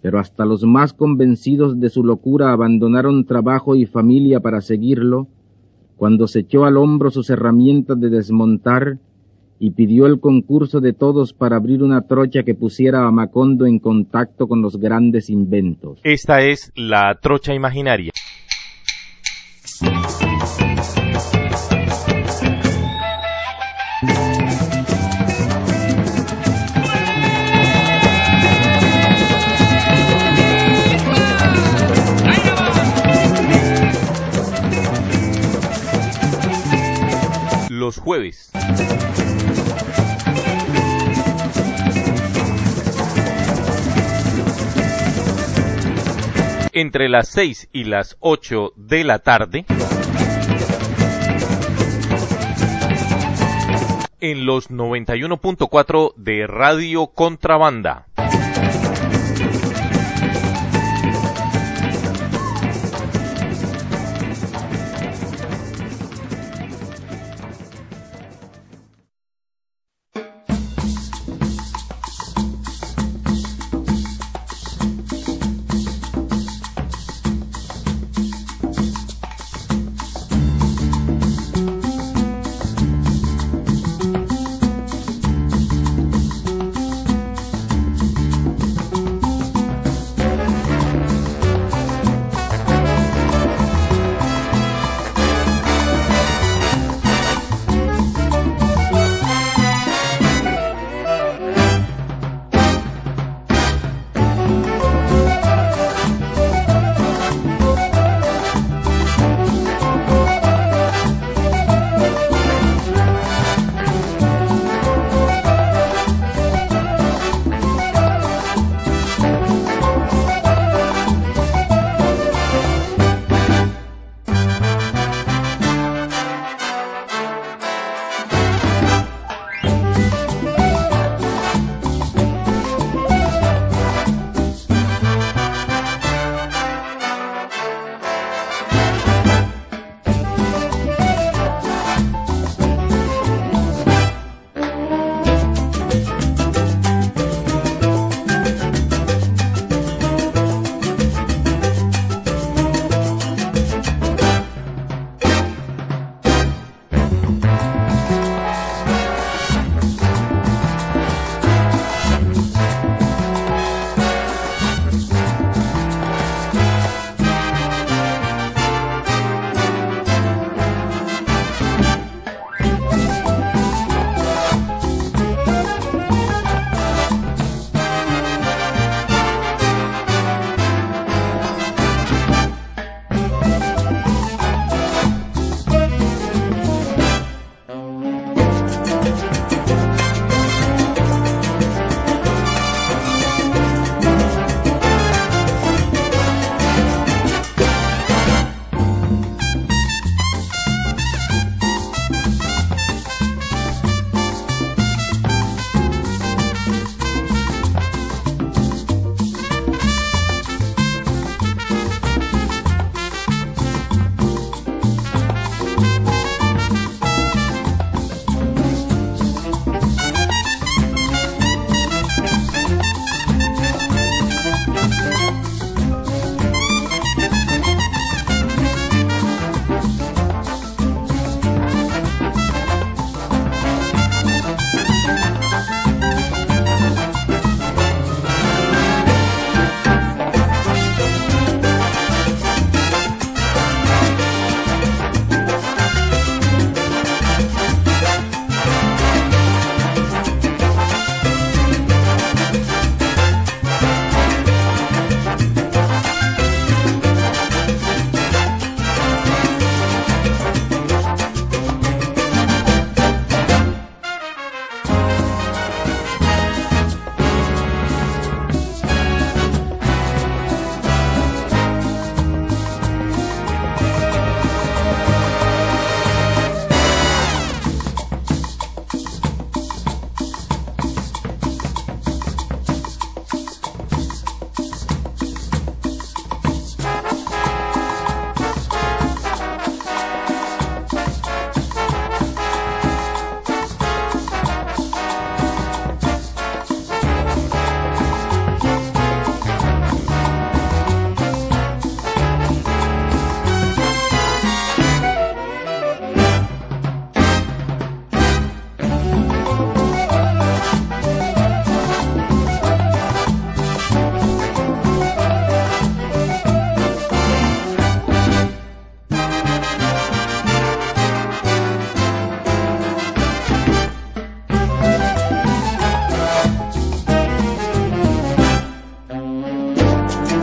pero hasta los más convencidos de su locura abandonaron trabajo y familia para seguirlo, cuando se echó al hombro sus herramientas de desmontar y pidió el concurso de todos para abrir una trocha que pusiera a Macondo en contacto con los grandes inventos. Esta es la trocha imaginaria. Los jueves. Entre las 6 y las 8 de la tarde, en los 91.4 de Radio Contrabanda.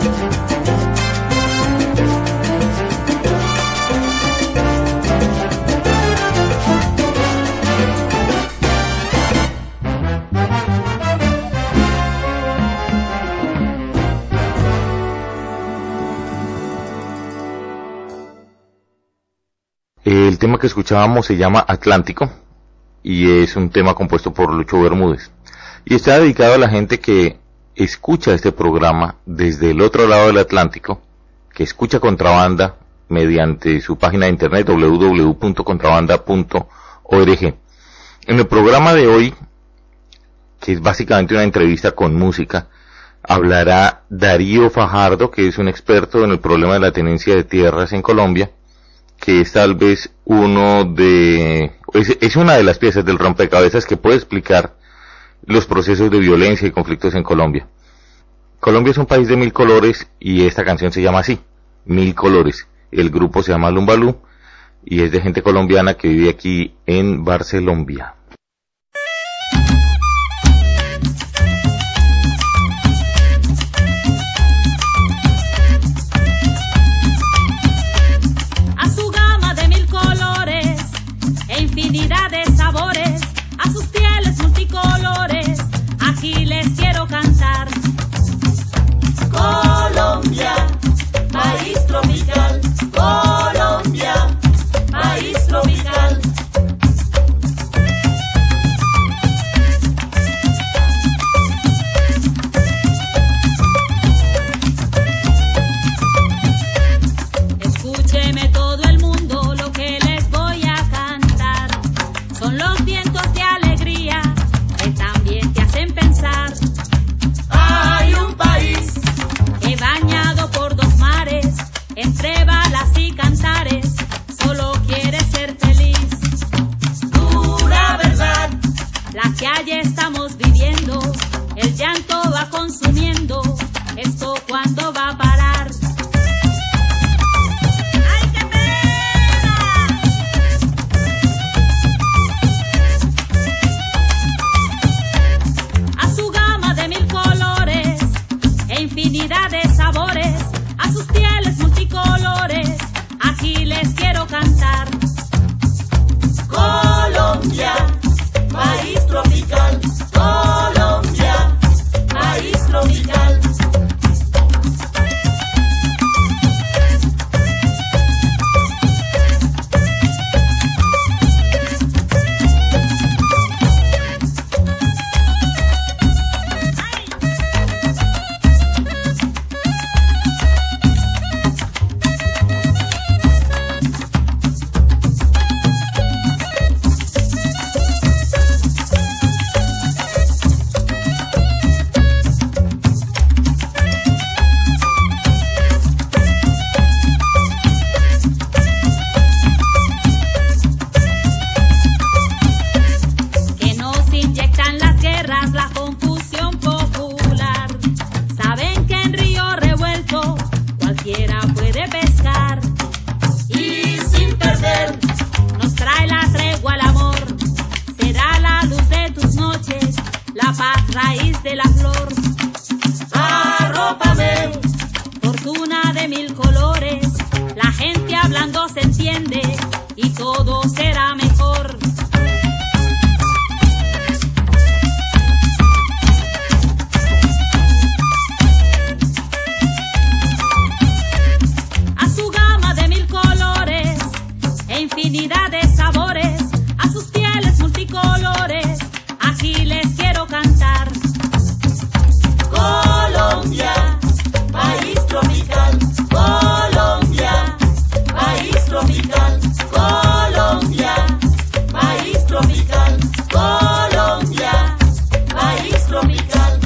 El tema que escuchábamos se llama Atlántico y es un tema compuesto por Lucho Bermúdez. Y está dedicado a la gente que escucha este programa desde el otro lado del Atlántico, que escucha Contrabanda mediante su página de internet www.contrabanda.org. En el programa de hoy, que es básicamente una entrevista con música, hablará Darío Fajardo, que es un experto en el problema de la tenencia de tierras en Colombia, que es tal vez es una de las piezas del rompecabezas que puede explicar los procesos de violencia y conflictos en Colombia. Colombia es un país de 1000 colores y esta canción se llama así, 1000 colores. El grupo se llama Lumbalú y es de gente colombiana que vive aquí en Barcelombia. Infinidad de sabores, a sus pieles multicolores, aquí les quiero cantar. Colombia, país tropical, Colombia, país tropical. Escúcheme todo el mundo lo que les voy a cantar. Son los vientos de alegría que también te hacen pensar. Hay un país que bañado por dos mares, entre balas y cantares, solo quiere ser feliz. Dura verdad, la que allí estamos viviendo, el llanto va consumiendo, ¿esto cuándo va a parar? Infinidad de sabores, a sus pieles multicolores, aquí les quiero cantar. Colombia, país tropical, Colombia, país tropical. Raíz de la flor, arrópame, fortuna de 1000 colores, la gente hablando se entiende y todo será mejor. A su gama de 1000 colores e infinidad de sabores, a sus pieles multicolores, aquí les quiero cantar. Colombia, país tropical, Colombia, país tropical, Colombia, país tropical, Colombia, país tropical.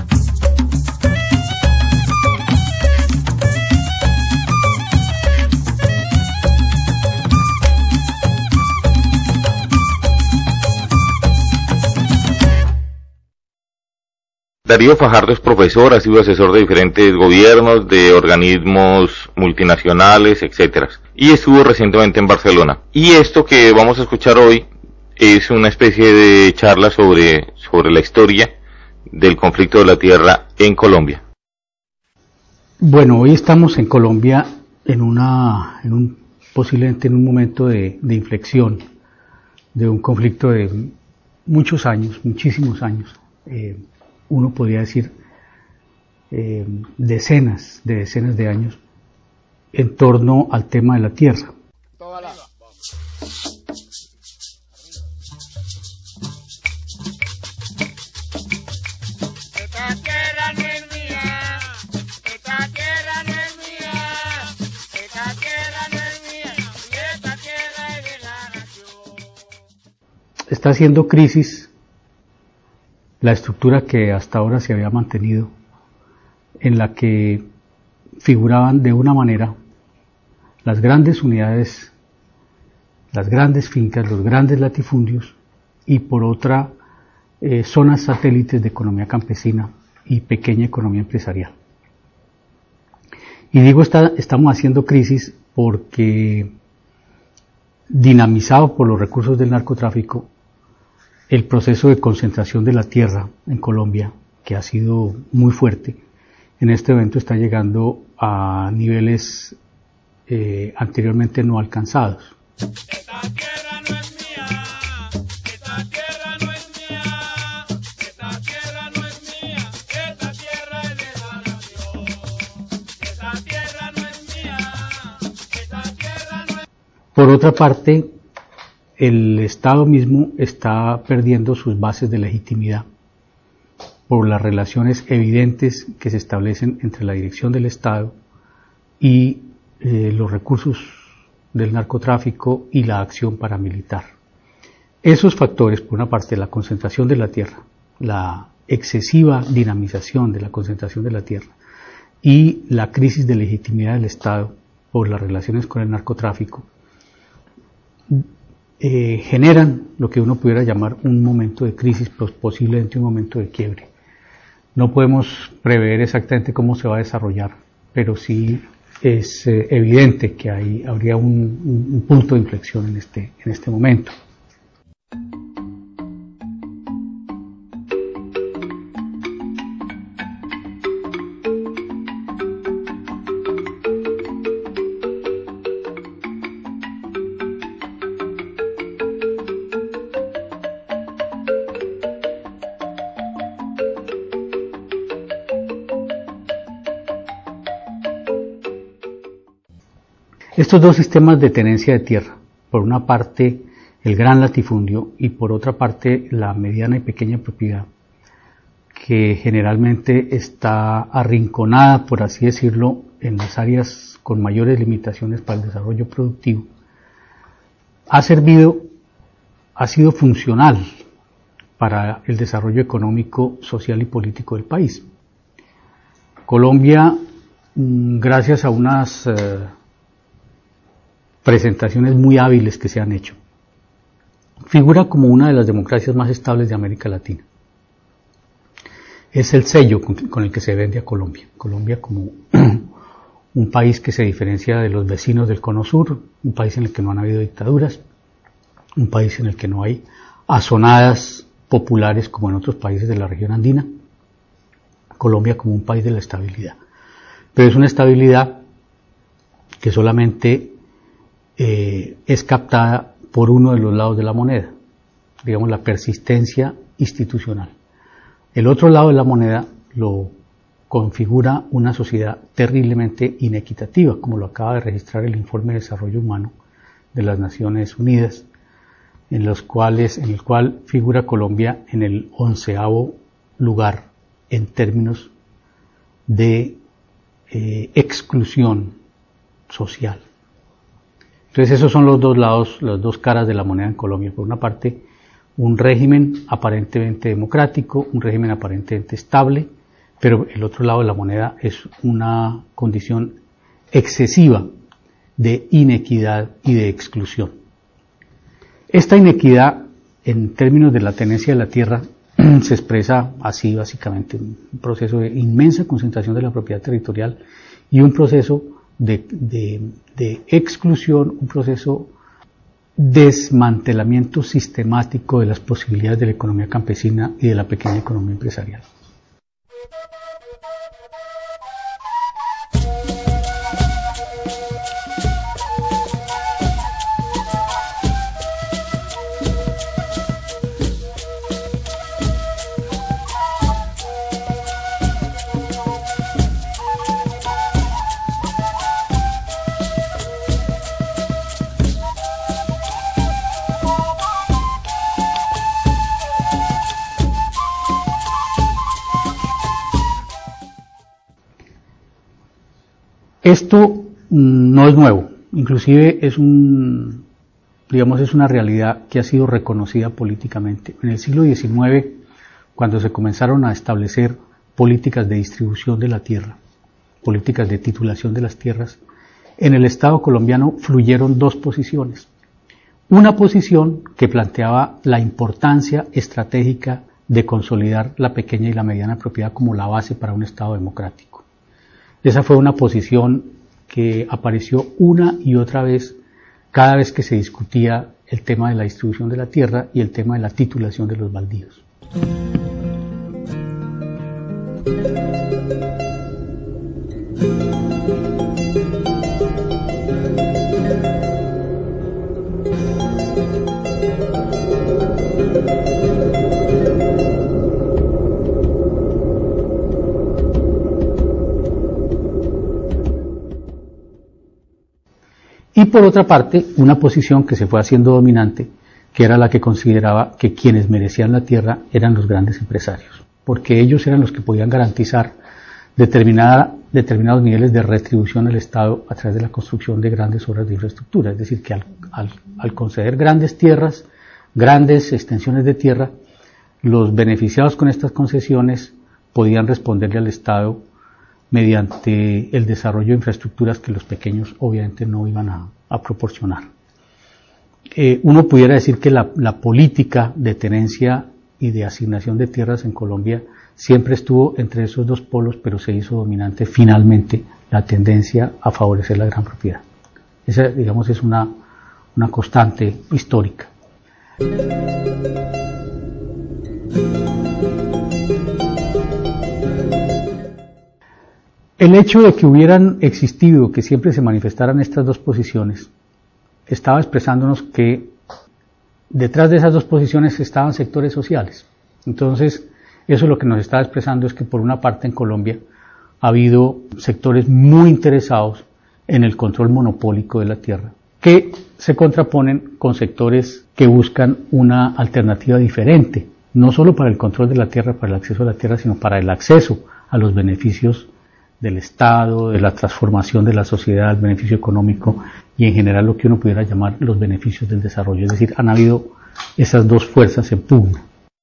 Darío Fajardo es profesor, ha sido asesor de diferentes gobiernos, de organismos multinacionales, etcétera. Y estuvo recientemente en Barcelona. Y esto que vamos a escuchar hoy es una especie de charla sobre la historia del conflicto de la tierra en Colombia. Bueno, hoy estamos en Colombia posiblemente en un momento de inflexión de un conflicto de muchos años, muchísimos años. Uno podría decir decenas de años en torno al tema de la tierra. Está haciendo crisis la estructura que hasta ahora se había mantenido, en la que figuraban de una manera las grandes unidades, las grandes fincas, los grandes latifundios, y por otra zonas satélites de economía campesina y pequeña economía empresarial. Y digo estamos haciendo crisis porque, dinamizado por los recursos del narcotráfico, el proceso de concentración de la tierra en Colombia, que ha sido muy fuerte, en este momento está llegando a niveles anteriormente no alcanzados. Esta tierra no es mía, esta tierra no es mía, esta tierra no es mía, esta tierra es de la nación. Esta tierra no es mía, esta tierra no es... Por otra parte, el Estado mismo está perdiendo sus bases de legitimidad por las relaciones evidentes que se establecen entre la dirección del Estado y los recursos del narcotráfico y la acción paramilitar. Esos factores, por una parte, la concentración de la tierra, la excesiva dinamización de la concentración de la tierra y la crisis de legitimidad del Estado por las relaciones con el narcotráfico, generan lo que uno pudiera llamar un momento de crisis, posiblemente un momento de quiebre. No podemos prever exactamente cómo se va a desarrollar, pero sí es evidente que habría un punto de inflexión en este momento. Estos dos sistemas de tenencia de tierra, por una parte el gran latifundio y por otra parte la mediana y pequeña propiedad, que generalmente está arrinconada, por así decirlo, en las áreas con mayores limitaciones para el desarrollo productivo, ha sido funcional para el desarrollo económico, social y político del país. Colombia, gracias a unas presentaciones muy hábiles que se han hecho, figura como una de las democracias más estables de América Latina. Es el sello con el que se vende a Colombia. Colombia como un país que se diferencia de los vecinos del Cono Sur, un país en el que no han habido dictaduras, un país en el que no hay azonadas populares como en otros países de la región andina. Colombia como un país de la estabilidad. Pero es una estabilidad que solamente es captada por uno de los lados de la moneda, digamos la persistencia institucional. El otro lado de la moneda lo configura una sociedad terriblemente inequitativa, como lo acaba de registrar el Informe de Desarrollo Humano de las Naciones Unidas, en el cual figura Colombia en el 11º lugar en términos de exclusión social. Entonces esos son los dos lados, las dos caras de la moneda en Colombia. Por una parte, un régimen aparentemente democrático, un régimen aparentemente estable, pero el otro lado de la moneda es una condición excesiva de inequidad y de exclusión. Esta inequidad, en términos de la tenencia de la tierra, se expresa así básicamente: un proceso de inmensa concentración de la propiedad territorial y un proceso de exclusión, un proceso de desmantelamiento sistemático de las posibilidades de la economía campesina y de la pequeña economía empresarial. Esto no es nuevo, inclusive es una realidad que ha sido reconocida políticamente. En el siglo XIX, cuando se comenzaron a establecer políticas de distribución de la tierra, políticas de titulación de las tierras, en el Estado colombiano fluyeron dos posiciones. Una posición que planteaba la importancia estratégica de consolidar la pequeña y la mediana propiedad como la base para un Estado democrático. Esa fue una posición que apareció una y otra vez cada vez que se discutía el tema de la distribución de la tierra y el tema de la titulación de los baldíos. Y por otra parte, una posición que se fue haciendo dominante, que era la que consideraba que quienes merecían la tierra eran los grandes empresarios, porque ellos eran los que podían garantizar determinados niveles de retribución al Estado a través de la construcción de grandes obras de infraestructura. Es decir, que al conceder grandes tierras, grandes extensiones de tierra, los beneficiados con estas concesiones podían responderle al Estado mediante el desarrollo de infraestructuras que los pequeños obviamente no iban a proporcionar. Uno pudiera decir que la política de tenencia y de asignación de tierras en Colombia siempre estuvo entre esos dos polos, pero se hizo dominante finalmente la tendencia a favorecer la gran propiedad. Esa, digamos, es una constante histórica. El hecho de que hubieran existido, que siempre se manifestaran estas dos posiciones, estaba expresándonos que detrás de esas dos posiciones estaban sectores sociales. Entonces, eso lo que nos está expresando es que por una parte en Colombia ha habido sectores muy interesados en el control monopólico de la tierra, que se contraponen con sectores que buscan una alternativa diferente, no solo para el control de la tierra, para el acceso a la tierra, sino para el acceso a los beneficios del Estado, de la transformación de la sociedad, el beneficio económico y en general lo que uno pudiera llamar los beneficios del desarrollo. Es decir, han habido esas dos fuerzas en pugna.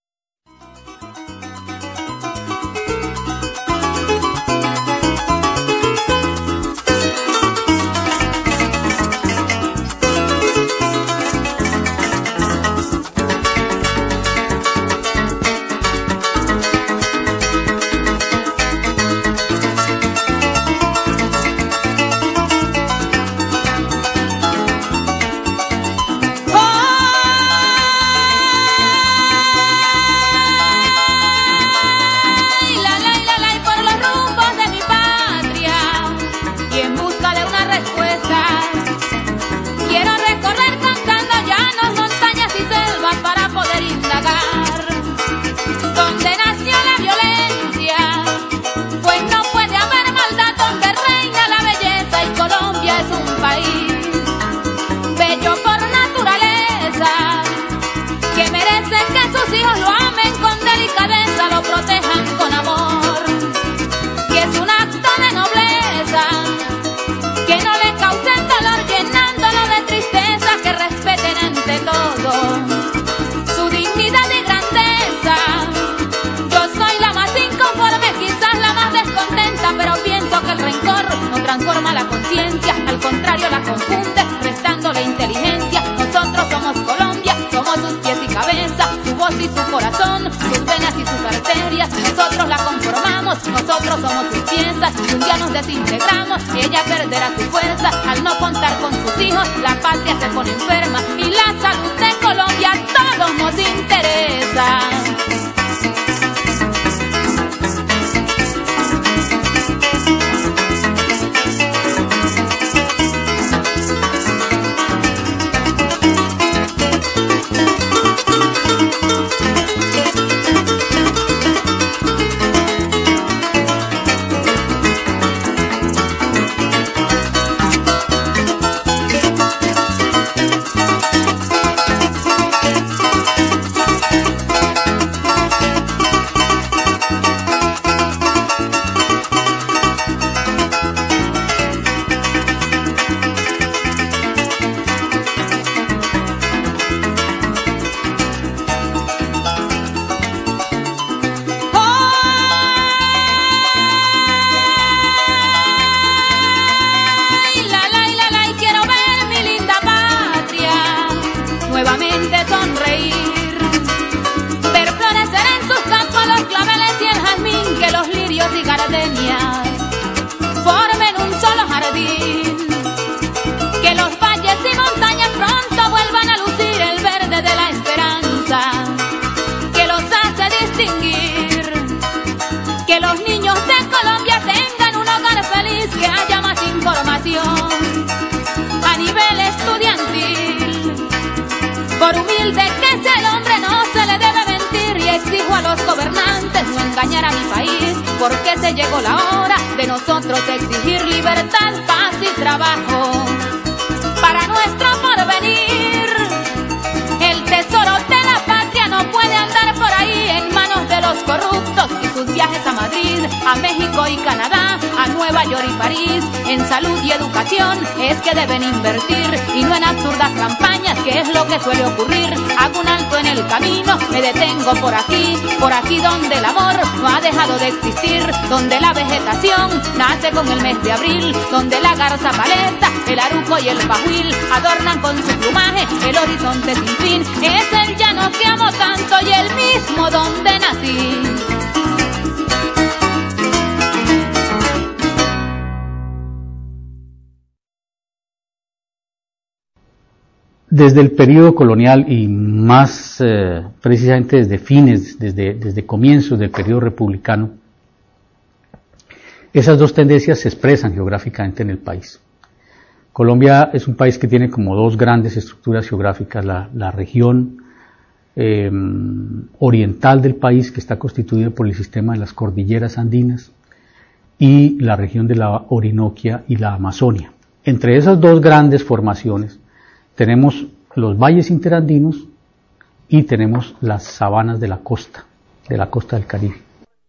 Transforma la conciencia, al contrario la confunde, restándole inteligencia. Nosotros somos Colombia, somos sus pies y cabeza, su voz y su corazón, sus venas y sus arterias. Nosotros la conformamos, nosotros somos sus piezas. Y un día nos desintegramos, ella perderá su fuerza. Al no contar con sus hijos, la patria se pone enferma. Y la salud de Colombia a todos nos interesa. porque se llegó la hora de nosotros exigir libertad, paz y trabajo para nuestro porvenir. El tesoro de la patria no puede andar por ahí en manos de los corruptos y sus viajes a Madrid, a México y Canadá, a Nueva York y París. En salud y educación es que deben invertir y no en absurdas campañas, que es lo que suele ocurrir. Hago un alto en el camino, me detengo por aquí donde el amor no ha dejado de existir, donde la vegetación nace con el mes de abril, donde la garza paleta, el aruco y el pajuil adornan con su plumaje el horizonte sin fin. Es el llano que amo tanto y el mismo donde nací. Desde el periodo colonial y más precisamente desde fines, desde comienzos del periodo republicano, esas dos tendencias se expresan geográficamente en el país. Colombia es un país que tiene como dos grandes estructuras geográficas, la región oriental del país, que está constituida por el sistema de las cordilleras andinas, y la región de la Orinoquia y la Amazonia. Entre esas dos grandes formaciones tenemos los valles interandinos y tenemos las sabanas de la costa del Caribe.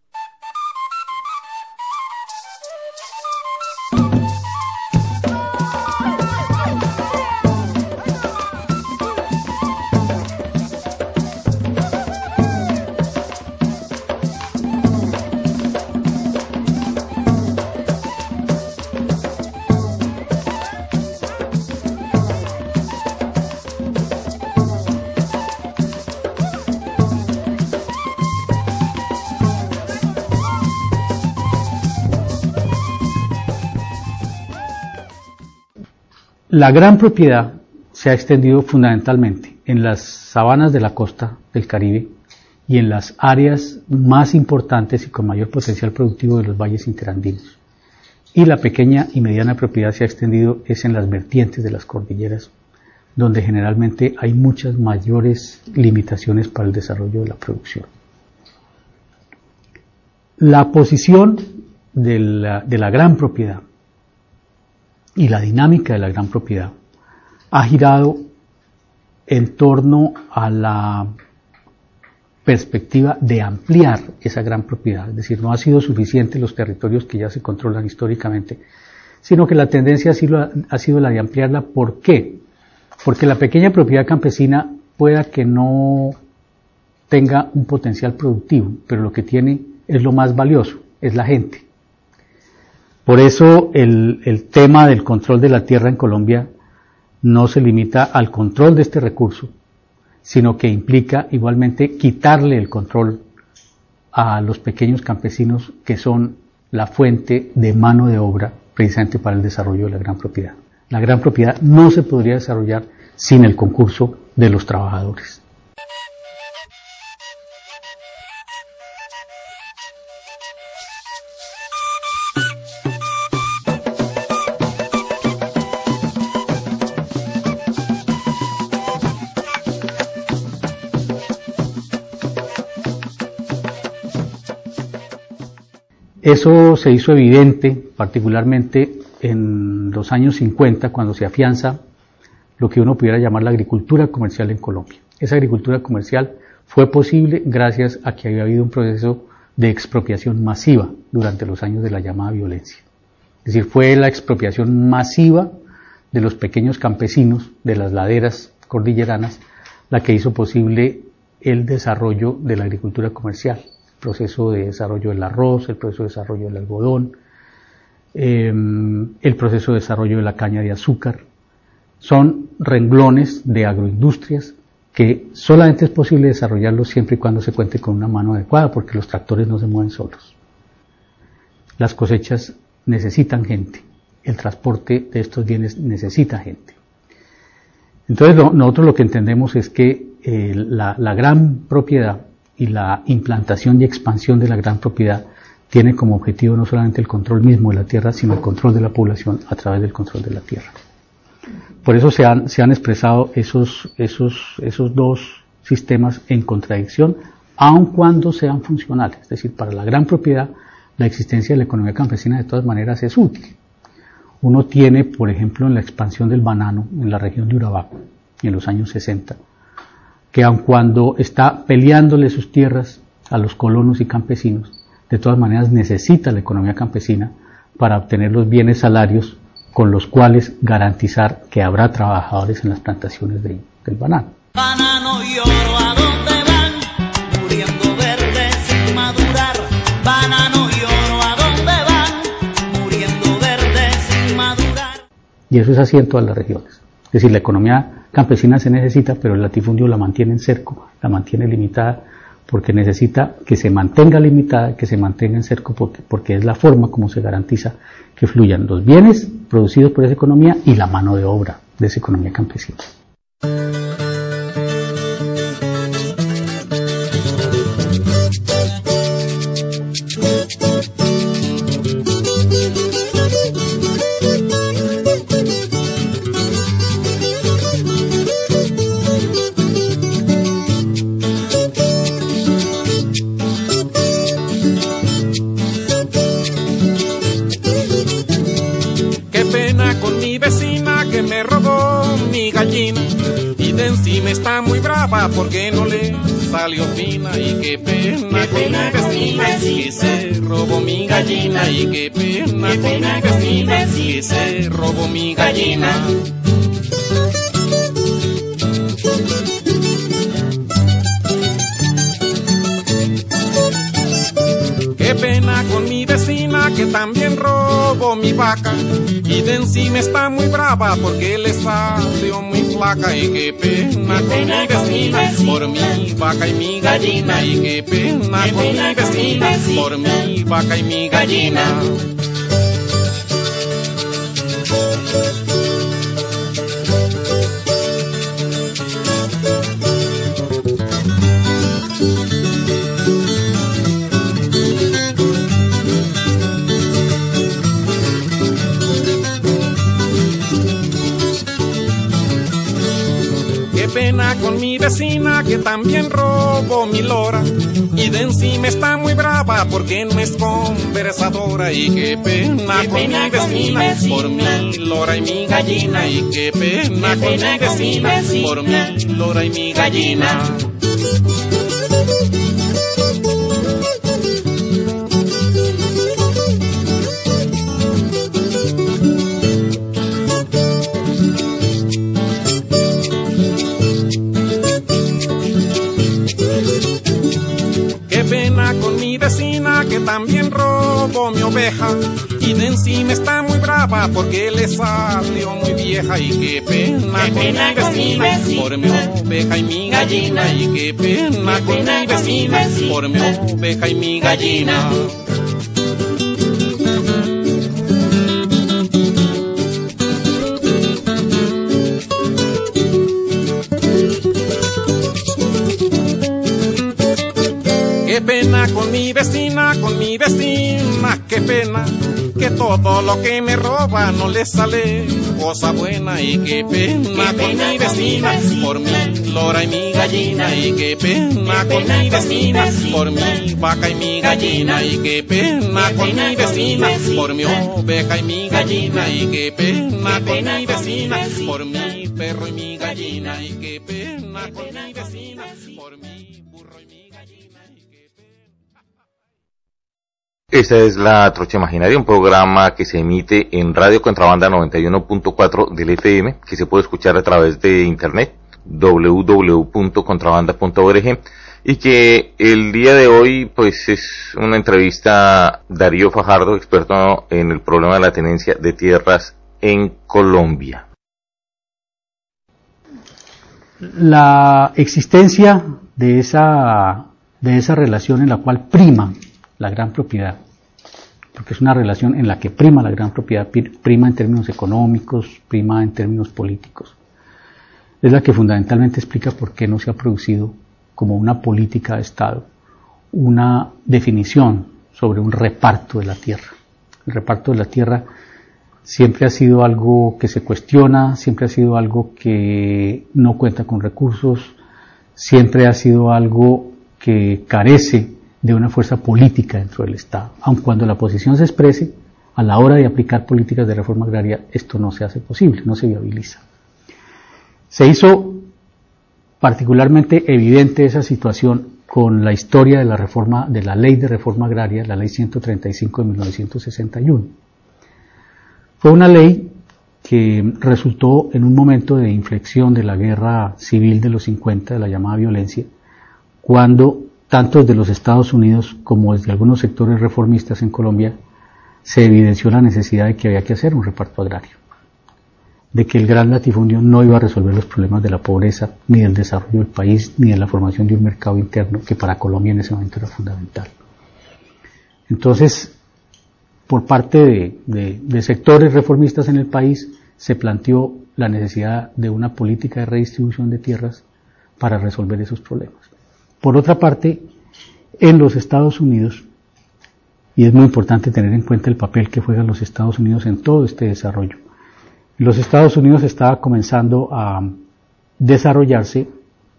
La gran propiedad se ha extendido fundamentalmente en las sabanas de la costa del Caribe y en las áreas más importantes y con mayor potencial productivo de los valles interandinos. Y la pequeña y mediana propiedad se ha extendido es en las vertientes de las cordilleras, donde generalmente hay muchas mayores limitaciones para el desarrollo de la producción. La posición de la gran propiedad y la dinámica de la gran propiedad ha girado en torno a la perspectiva de ampliar esa gran propiedad, es decir, no ha sido suficiente los territorios que ya se controlan históricamente, sino que la tendencia ha sido la de ampliarla. ¿Por qué? Porque la pequeña propiedad campesina pueda que no tenga un potencial productivo, pero lo que tiene es lo más valioso, es la gente. Por eso el tema del control de la tierra en Colombia no se limita al control de este recurso, sino que implica igualmente quitarle el control a los pequeños campesinos, que son la fuente de mano de obra precisamente para el desarrollo de la gran propiedad. La gran propiedad no se podría desarrollar sin el concurso de los trabajadores. Eso se hizo evidente particularmente en los años 50, cuando se afianza lo que uno pudiera llamar la agricultura comercial en Colombia. Esa agricultura comercial fue posible gracias a que había habido un proceso de expropiación masiva durante los años de la llamada violencia. Es decir, fue la expropiación masiva de los pequeños campesinos de las laderas cordilleranas la que hizo posible el desarrollo de la agricultura comercial. Proceso de desarrollo del arroz, el proceso de desarrollo del algodón, el proceso de desarrollo de la caña de azúcar. Son renglones de agroindustrias que solamente es posible desarrollarlos siempre y cuando se cuente con una mano adecuada, porque los tractores no se mueven solos. Las cosechas necesitan gente, el transporte de estos bienes necesita gente. Entonces nosotros lo que entendemos es que la gran propiedad y la implantación y expansión de la gran propiedad tiene como objetivo no solamente el control mismo de la tierra, sino el control de la población a través del control de la tierra. Por eso se han expresado esos dos sistemas en contradicción, aun cuando sean funcionales. Es decir, para la gran propiedad la existencia de la economía campesina de todas maneras es útil. Uno tiene, por ejemplo, en la expansión del banano en la región de Urabá, en los años 60, que aun cuando está peleándole sus tierras a los colonos y campesinos, de todas maneras necesita la economía campesina para obtener los bienes salarios con los cuales garantizar que habrá trabajadores en las plantaciones del banano. Banano y oro, ¿a dónde van? Muriendo verdes sin madurar. Banano y oro, ¿a dónde van? Muriendo verdes sin madurar. Y eso es así en todas las regiones. Es decir, la economía campesina se necesita, pero el latifundio la mantiene en cerco, la mantiene limitada, porque necesita que se mantenga limitada, que se mantenga en cerco, porque es la forma como se garantiza que fluyan los bienes producidos por esa economía y la mano de obra de esa economía campesina. Encima está muy brava porque no le salió fina y qué pena con mi vecina que se robó mi gallina y qué pena con mi vecina que se robó mi gallina. Qué pena con mi vecina que también robó mi vaca y de encima está muy brava porque le salió muy flaca y qué pena con mi vecina por mi vaca y mi gallina y qué pena con mi vecina por mi vaca y mi gallina. Con mi vecina que también robó mi lora y de encima está muy brava porque no es conversadora y qué pena con mi vecina por mi lora y mi gallina y qué pena con mi vecina por mi lora y mi gallina. Que también robó mi oveja y de encima está muy brava porque le salió muy vieja y qué pena con mi vecina por mi oveja y mi gallina y qué pena con mi vecina por mi oveja y mi gallina. Qué pena con mi vecina, qué pena, que todo lo que me roba no le sale cosa buena y qué pena con mi vecina por mi lora y mi gallina y qué pena con mi vecina por mi vaca y mi gallina y qué pena con mi vecina por mi oveja y mi gallina y qué pena con mi vecina por mi perro y mi gallina y qué pena con mi vecina por mi burro y mi gallina. Esta es La Trocha Imaginaria, un programa que se emite en Radio Contrabanda 91.4 del FM, que se puede escuchar a través de internet, www.contrabanda.org, y que el día de hoy pues es una entrevista a Darío Fajardo, experto en el problema de la tenencia de tierras en Colombia. La existencia de esa relación en la cual prima la gran propiedad, porque es una relación en la que prima la gran propiedad, prima en términos económicos, prima en términos políticos, es la que fundamentalmente explica por qué no se ha producido como una política de Estado una definición sobre un reparto de la tierra. El reparto de la tierra siempre ha sido algo que se cuestiona, siempre ha sido algo que no cuenta con recursos, siempre ha sido algo que carece de una fuerza política dentro del Estado. Aun cuando la posición se exprese, a la hora de aplicar políticas de reforma agraria, esto no se hace posible, no se viabiliza. Se hizo particularmente evidente esa situación con la historia de la reforma, de la ley de reforma agraria, la ley 135 de 1961. Fue una ley que resultó en un momento de inflexión de la guerra civil de los 50, de la llamada violencia, cuando tanto desde los Estados Unidos como desde algunos sectores reformistas en Colombia se evidenció la necesidad de que había que hacer un reparto agrario, de que el gran latifundio no iba a resolver los problemas de la pobreza, ni del desarrollo del país, ni de la formación de un mercado interno, que para Colombia en ese momento era fundamental. Entonces, por parte de sectores reformistas en el país, se planteó la necesidad de una política de redistribución de tierras para resolver esos problemas. Por otra parte, en los Estados Unidos, y es muy importante tener en cuenta el papel que juegan los Estados Unidos en todo este desarrollo, en los Estados Unidos estaba comenzando a desarrollarse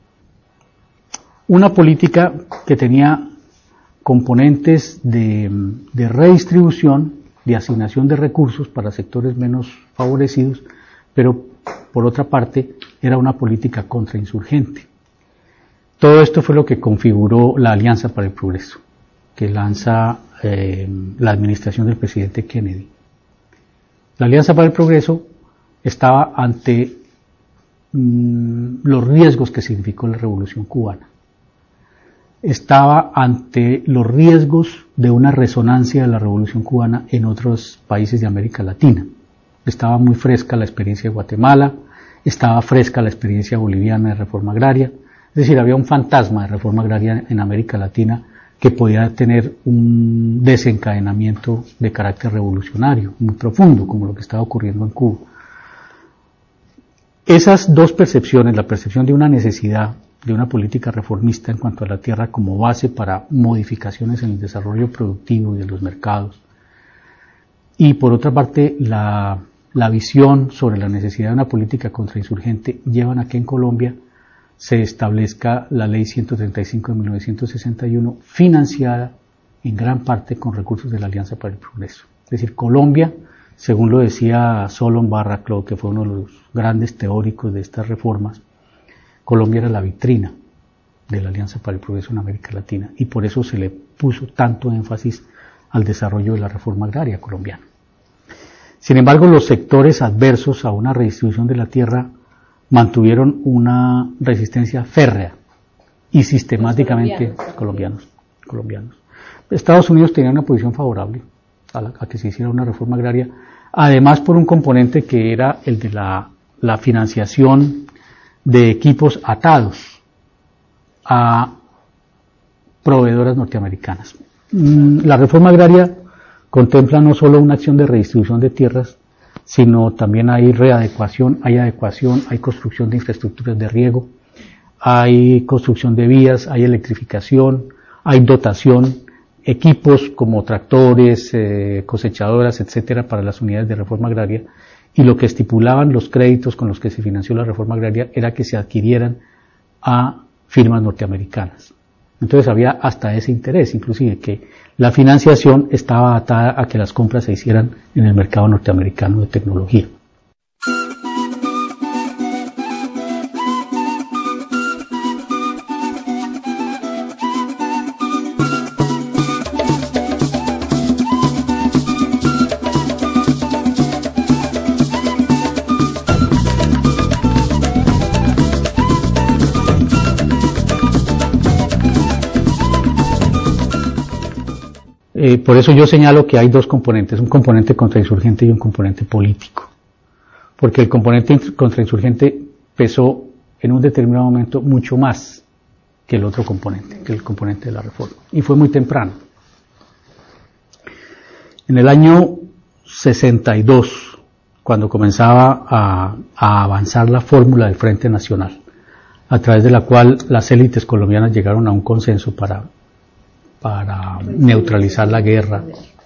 una política que tenía componentes de redistribución, de asignación de recursos para sectores menos favorecidos, pero por otra parte era una política contrainsurgente. Todo esto fue lo que configuró la Alianza para el Progreso, que lanza la administración del presidente Kennedy. La Alianza para el Progreso estaba ante los riesgos que significó la Revolución Cubana. Estaba ante los riesgos de una resonancia de la Revolución Cubana en otros países de América Latina. Estaba muy fresca la experiencia de Guatemala, estaba fresca la experiencia boliviana de reforma agraria, es decir, había un fantasma de reforma agraria en América Latina que podía tener un desencadenamiento de carácter revolucionario, muy profundo, como lo que estaba ocurriendo en Cuba. Esas dos percepciones, la percepción de una necesidad de una política reformista en cuanto a la tierra como base para modificaciones en el desarrollo productivo y de los mercados, y por otra parte la visión sobre la necesidad de una política contrainsurgente, llevan a que en Colombia se establezca la ley 135 de 1961, financiada en gran parte con recursos de la Alianza para el Progreso. Es decir, Colombia, según lo decía Solon Barraclough, que fue uno de los grandes teóricos de estas reformas, Colombia era la vitrina de la Alianza para el Progreso en América Latina, y por eso se le puso tanto énfasis al desarrollo de la reforma agraria colombiana. Sin embargo, los sectores adversos a una redistribución de la tierra mantuvieron una resistencia férrea y sistemáticamente colombianos. Estados Unidos tenía una posición favorable a que se hiciera una reforma agraria, además por un componente que era el de la financiación de equipos atados a proveedoras norteamericanas. La reforma agraria contempla no solo una acción de redistribución de tierras, sino también hay readecuación, hay construcción de infraestructuras de riego, hay construcción de vías, hay electrificación, hay dotación, equipos como tractores, cosechadoras, etcétera, para las unidades de reforma agraria, y lo que estipulaban los créditos con los que se financió la reforma agraria era que se adquirieran a firmas norteamericanas. Entonces había hasta ese interés, inclusive que la financiación estaba atada a que las compras se hicieran en el mercado norteamericano de tecnología. Por eso yo señalo que hay dos componentes, un componente contrainsurgente y un componente político, porque el componente contrainsurgente pesó en un determinado momento mucho más que el otro componente, que el componente de la reforma, y fue muy temprano. En el año 62, cuando comenzaba a avanzar la fórmula del Frente Nacional, a través de la cual las élites colombianas llegaron a un consenso para neutralizar la guerra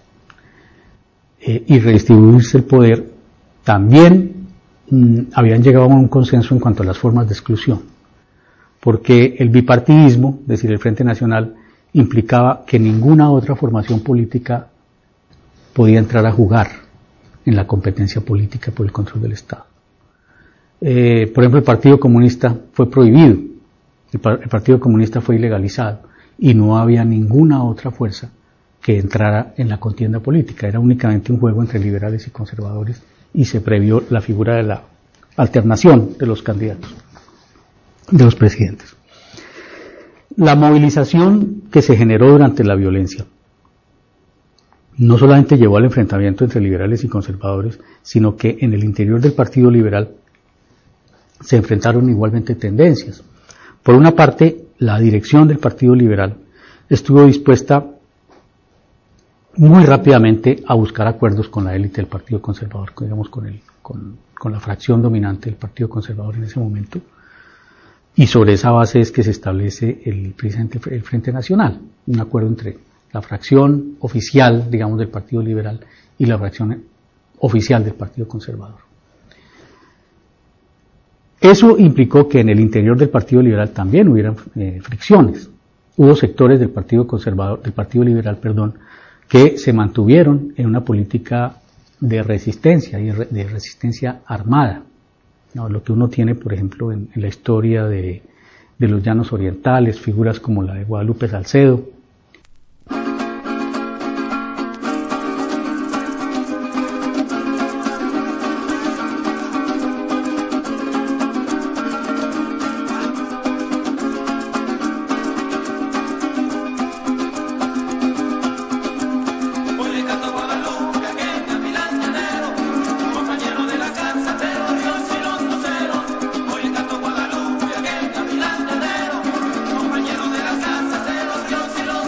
y redistribuirse el poder, también habían llegado a un consenso en cuanto a las formas de exclusión, porque el bipartidismo, es decir, el Frente Nacional, implicaba que ninguna otra formación política podía entrar a jugar en la competencia política por el control del Estado. Por ejemplo, el Partido Comunista fue prohibido, el Partido Comunista fue ilegalizado y no había ninguna otra fuerza que entrara en la contienda política. Era únicamente un juego entre liberales y conservadores y se previó la figura de la alternación de los candidatos, de los presidentes. La movilización que se generó durante la violencia no solamente llevó al enfrentamiento entre liberales y conservadores, sino que en el interior del Partido Liberal se enfrentaron igualmente tendencias. Por una parte, la dirección del Partido Liberal estuvo dispuesta muy rápidamente a buscar acuerdos con la élite del Partido Conservador, digamos con la fracción dominante del Partido Conservador en ese momento, y sobre esa base es que se establece precisamente el Frente Nacional, un acuerdo entre la fracción oficial, digamos, del Partido Liberal y la fracción oficial del Partido Conservador. Eso implicó que en el interior del Partido Liberal también hubieran fricciones. Hubo sectores del Partido Conservador, del Partido Liberal, que se mantuvieron en una política de resistencia y de resistencia armada. ¿No? Lo que uno tiene, por ejemplo, en la historia de los Llanos Orientales, figuras como la de Guadalupe Salcedo. Compañero de la casa, de los dioses y los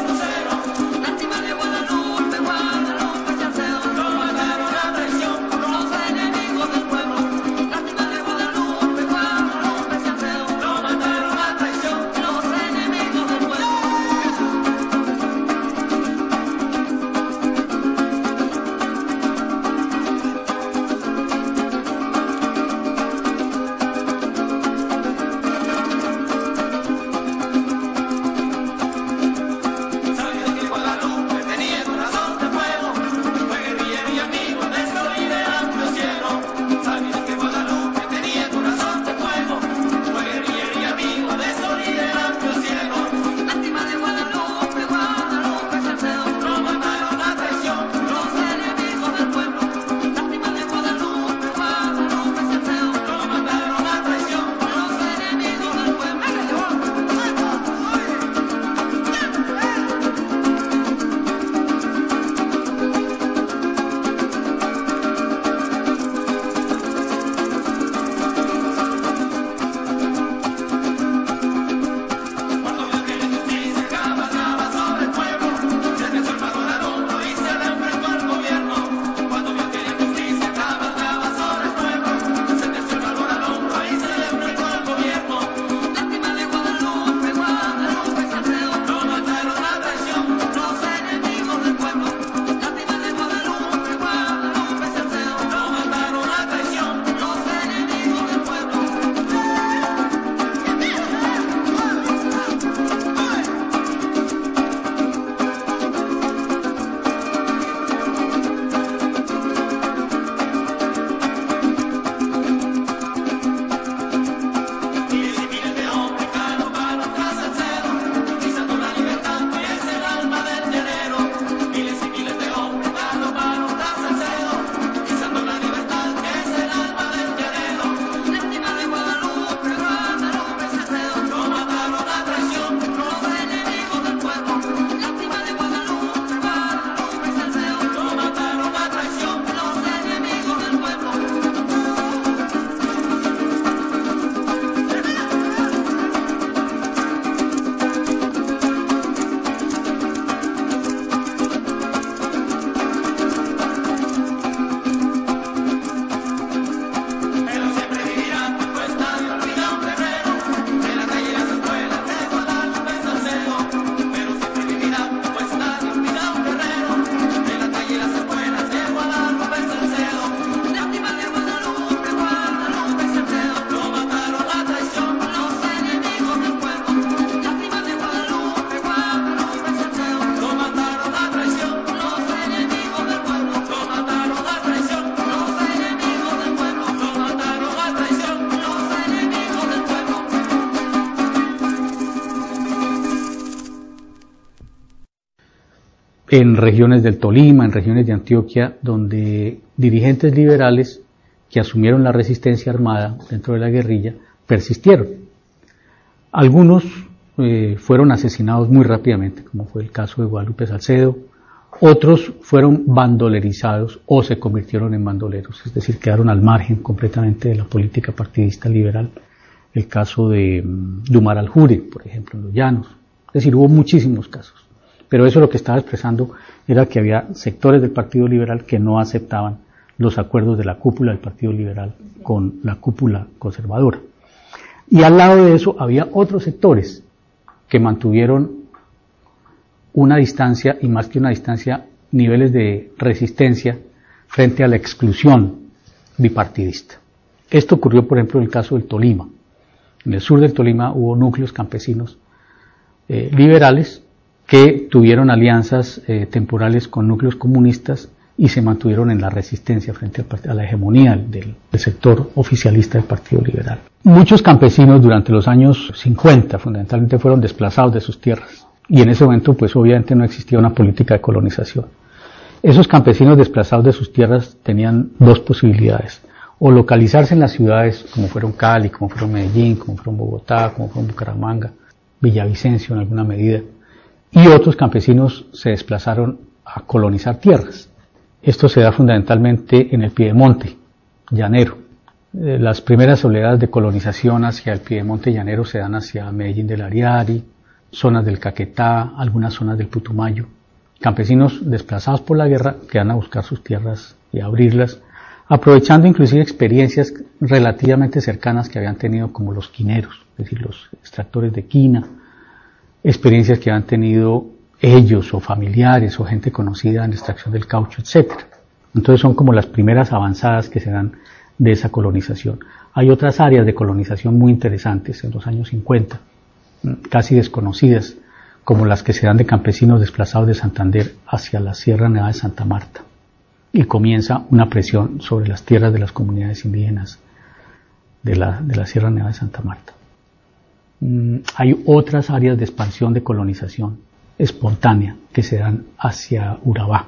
en regiones del Tolima, en regiones de Antioquia, donde dirigentes liberales que asumieron la resistencia armada dentro de la guerrilla persistieron. Algunos fueron asesinados muy rápidamente, como fue el caso de Guadalupe Salcedo. Otros fueron bandolerizados o se convirtieron en bandoleros, es decir, quedaron al margen completamente de la política partidista liberal. El caso de Dumar Aljure, por ejemplo, en los Llanos. Es decir, hubo muchísimos casos. Pero eso lo que estaba expresando era que había sectores del Partido Liberal que no aceptaban los acuerdos de la cúpula del Partido Liberal con la cúpula conservadora. Y al lado de eso había otros sectores que mantuvieron una distancia, y más que una distancia, niveles de resistencia frente a la exclusión bipartidista. Esto ocurrió, por ejemplo, en el caso del Tolima. En el sur del Tolima hubo núcleos campesinos liberales que tuvieron alianzas temporales con núcleos comunistas y se mantuvieron en la resistencia frente a la hegemonía del sector oficialista del Partido Liberal. Muchos campesinos durante los años 50 fundamentalmente fueron desplazados de sus tierras y en ese momento pues obviamente no existía una política de colonización. Esos campesinos desplazados de sus tierras tenían dos posibilidades: o localizarse en las ciudades como fueron Cali, como fueron Medellín, como fueron Bogotá, como fueron Bucaramanga, Villavicencio en alguna medida, y otros campesinos se desplazaron a colonizar tierras. Esto se da fundamentalmente en el Piedemonte llanero. Las primeras oleadas de colonización hacia el Piedemonte llanero se dan hacia Medellín del Ariari, zonas del Caquetá, algunas zonas del Putumayo. Campesinos desplazados por la guerra que van a buscar sus tierras y a abrirlas, aprovechando inclusive experiencias relativamente cercanas que habían tenido como los quineros, es decir, los extractores de quina, experiencias que habían tenido ellos o familiares o gente conocida en la extracción del caucho, etc. Entonces son como las primeras avanzadas que se dan de esa colonización. Hay otras áreas de colonización muy interesantes en los años 50, casi desconocidas, como las que se dan de campesinos desplazados de Santander hacia la Sierra Nevada de Santa Marta. Y comienza una presión sobre las tierras de las comunidades indígenas de la Sierra Nevada de Santa Marta. Hay otras áreas de expansión de colonización espontánea que se dan hacia Urabá.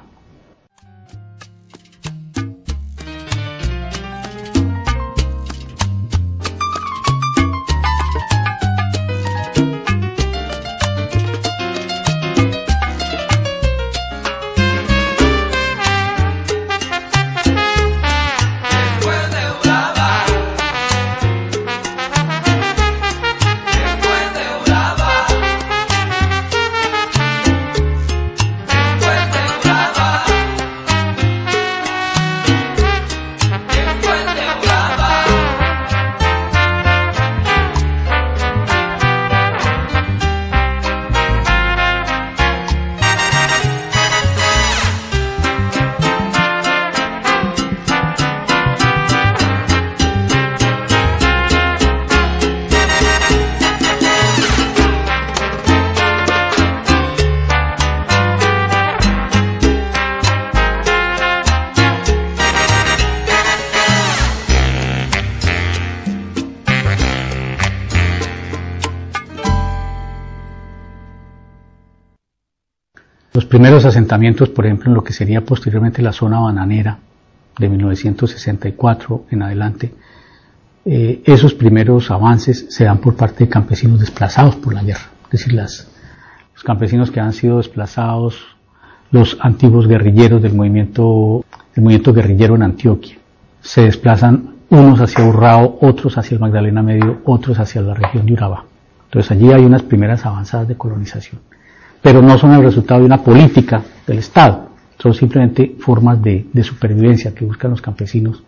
Los primeros asentamientos, por ejemplo, en lo que sería posteriormente la zona bananera de 1964 en adelante, esos primeros avances se dan por parte de campesinos desplazados por la guerra, es decir, los campesinos que han sido desplazados, los antiguos guerrilleros del movimiento guerrillero en Antioquia, se desplazan unos hacia Urrao, otros hacia el Magdalena Medio, otros hacia la región de Urabá. Entonces allí hay unas primeras avanzadas de colonización, pero no son el resultado de una política del Estado, son simplemente formas de supervivencia que buscan los campesinos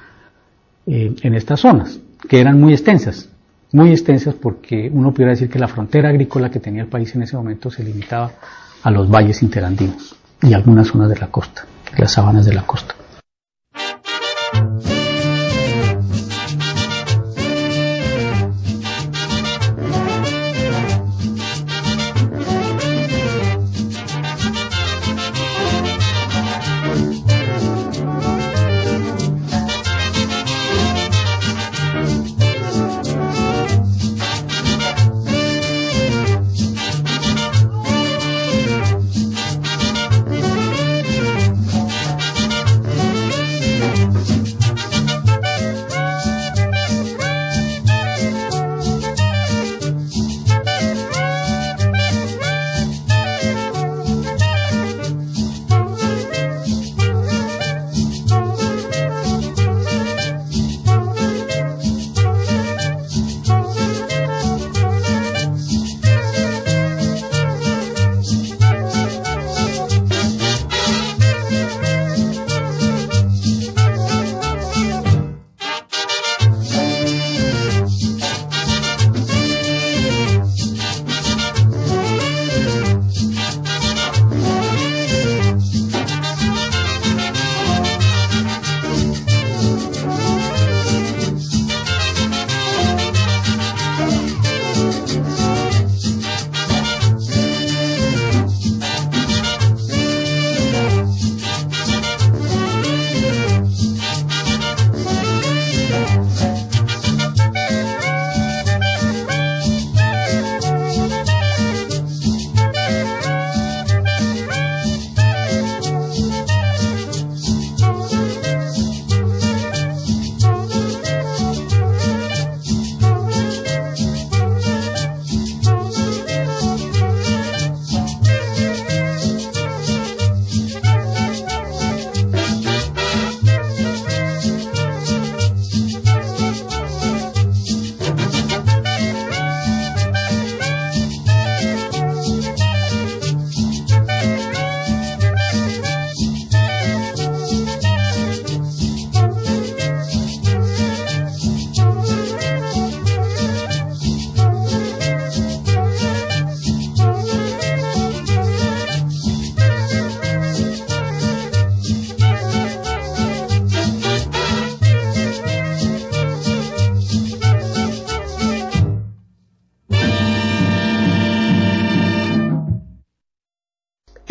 en estas zonas, que eran muy extensas porque uno pudiera decir que la frontera agrícola que tenía el país en ese momento se limitaba a los valles interandinos y algunas zonas de la costa, las sabanas de la costa.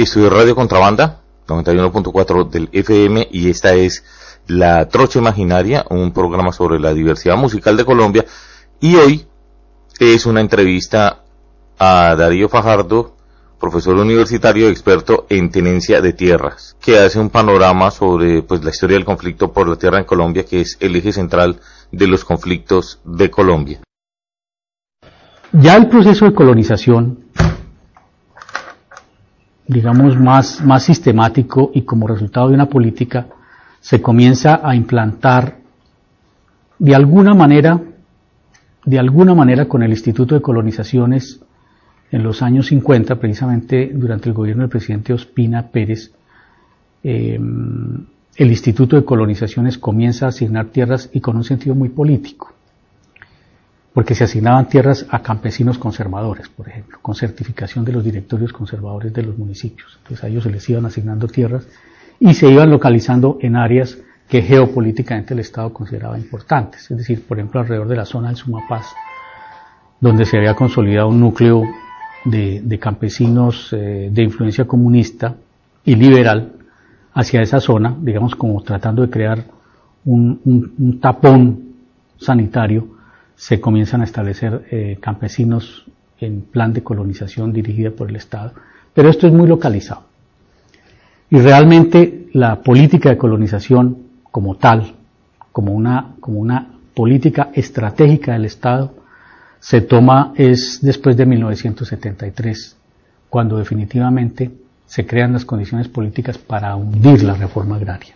Esto es Radio Contrabanda, 91.4 del FM, y esta es La Trocha Imaginaria, un programa sobre la diversidad musical de Colombia. Y hoy es una entrevista a Darío Fajardo, profesor universitario experto en tenencia de tierras, que hace un panorama sobre la historia del conflicto por la tierra en Colombia, que es el eje central de los conflictos de Colombia. Ya el proceso de colonización, digamos más sistemático y como resultado de una política, se comienza a implantar de alguna manera con el Instituto de Colonizaciones en los años 50, precisamente durante el gobierno del presidente Ospina Pérez. El Instituto de Colonizaciones comienza a asignar tierras, y con un sentido muy político, porque se asignaban tierras a campesinos conservadores, por ejemplo, con certificación de los directorios conservadores de los municipios. Entonces a ellos se les iban asignando tierras y se iban localizando en áreas que geopolíticamente el Estado consideraba importantes, es decir, por ejemplo, alrededor de la zona del Sumapaz, donde se había consolidado un núcleo de campesinos de influencia comunista y liberal hacia esa zona, digamos como tratando de crear un tapón sanitario. Se comienzan a establecer campesinos en plan de colonización dirigida por el Estado, pero esto es muy localizado. Y realmente la política de colonización como tal, como una política estratégica del Estado, se toma es después de 1973, cuando definitivamente se crean las condiciones políticas para hundir la reforma agraria.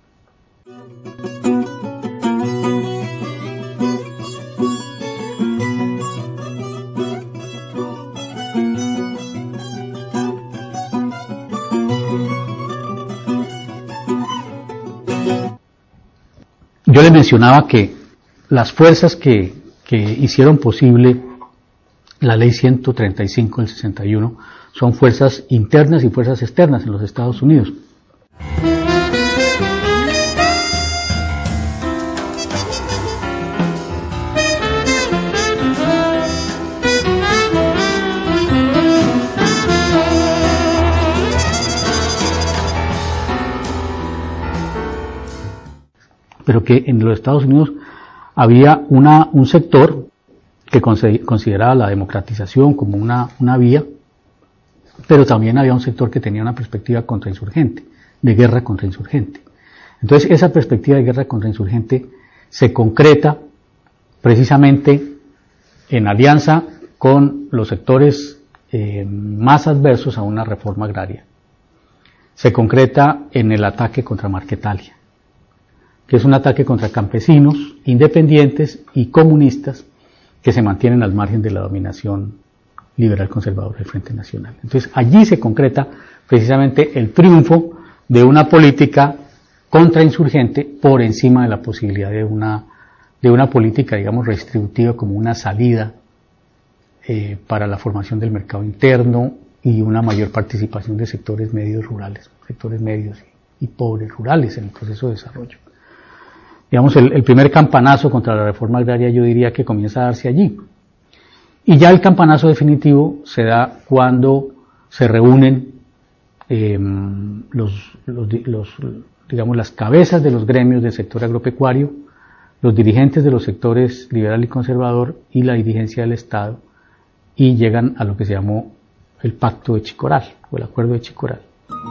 Yo le mencionaba que las fuerzas que hicieron posible la ley 135 del 61 son fuerzas internas y fuerzas externas en los Estados Unidos. Pero que en los Estados Unidos había un sector que consideraba la democratización como una vía, pero también había un sector que tenía una perspectiva contrainsurgente, de guerra contrainsurgente. Entonces esa perspectiva de guerra contrainsurgente se concreta precisamente en alianza con los sectores más adversos a una reforma agraria. Se concreta en el ataque contra Marquetalia, que es un ataque contra campesinos, independientes y comunistas que se mantienen al margen de la dominación liberal conservadora del Frente Nacional. Entonces allí se concreta precisamente el triunfo de una política contrainsurgente por encima de la posibilidad de una política, digamos, redistributiva como una salida para la formación del mercado interno y una mayor participación de sectores medios rurales, sectores medios y pobres rurales en el proceso de desarrollo. Digamos, el primer campanazo contra la reforma agraria yo diría que comienza a darse allí. Y ya el campanazo definitivo se da cuando se reúnen digamos, las cabezas de los gremios del sector agropecuario, los dirigentes de los sectores liberal y conservador y la dirigencia del Estado, y llegan a lo que se llamó el Pacto de Chicoral, o el Acuerdo de Chicoral.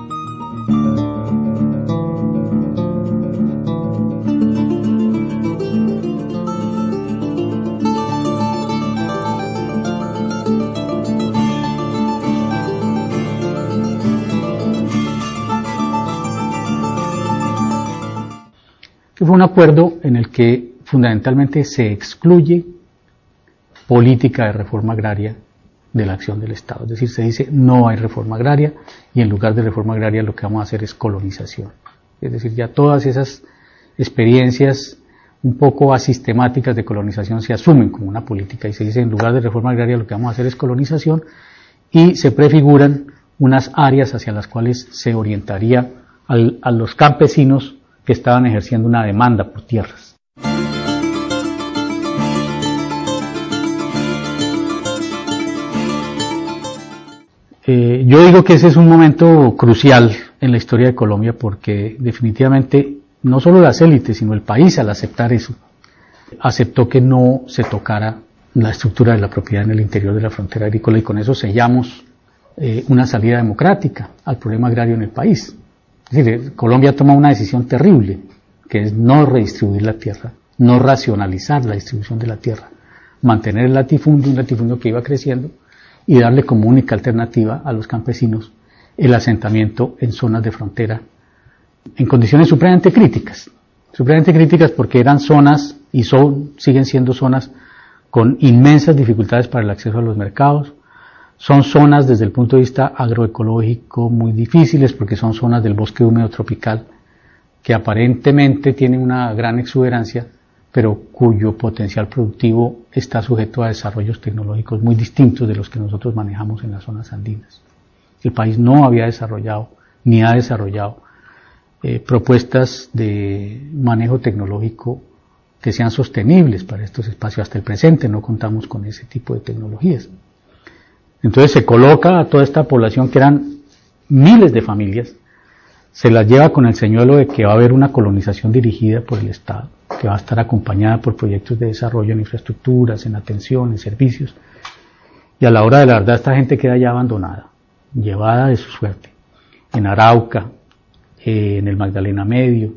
Que fue un acuerdo en el que fundamentalmente se excluye política de reforma agraria de la acción del Estado. Es decir, se dice no hay reforma agraria y en lugar de reforma agraria lo que vamos a hacer es colonización. Es decir, ya todas esas experiencias un poco asistemáticas de colonización se asumen como una política y se dice en lugar de reforma agraria lo que vamos a hacer es colonización, y se prefiguran unas áreas hacia las cuales se orientaría a los campesinos que estaban ejerciendo una demanda por tierras. Yo digo que ese es un momento crucial en la historia de Colombia porque definitivamente no solo las élites, sino el país al aceptar eso, aceptó que no se tocara la estructura de la propiedad en el interior de la frontera agrícola y con eso sellamos una salida democrática al problema agrario en el país. Es decir, Colombia toma una decisión terrible, que es no redistribuir la tierra, no racionalizar la distribución de la tierra, mantener el latifundio, un latifundio que iba creciendo, y darle como única alternativa a los campesinos el asentamiento en zonas de frontera en condiciones supremamente críticas porque eran zonas y siguen siendo zonas con inmensas dificultades para el acceso a los mercados, son zonas desde el punto de vista agroecológico muy difíciles porque son zonas del bosque húmedo tropical que aparentemente tienen una gran exuberancia pero cuyo potencial productivo está sujeto a desarrollos tecnológicos muy distintos de los que nosotros manejamos en las zonas andinas. El país no había desarrollado, ni ha desarrollado, propuestas de manejo tecnológico que sean sostenibles para estos espacios. Hasta el presente no contamos con ese tipo de tecnologías. Entonces se coloca a toda esta población, que eran miles de familias, se las lleva con el señuelo de que va a haber una colonización dirigida por el Estado, que va a estar acompañada por proyectos de desarrollo en infraestructuras, en atención, en servicios, y a la hora de la verdad esta gente queda ya abandonada, llevada de su suerte, en Arauca, en el Magdalena Medio,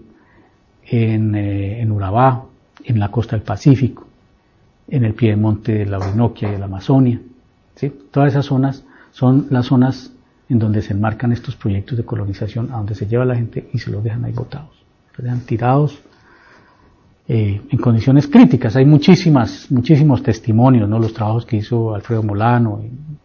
en Urabá, en la costa del Pacífico, en el piedemonte de la Orinoquia y de la Amazonia, ¿sí? Todas esas zonas son las zonas en donde se enmarcan estos proyectos de colonización, a donde se lleva la gente y se los dejan ahí botados, los dejan tirados en condiciones críticas. Hay muchísimos testimonios, ¿no? Los trabajos que hizo Alfredo Molano.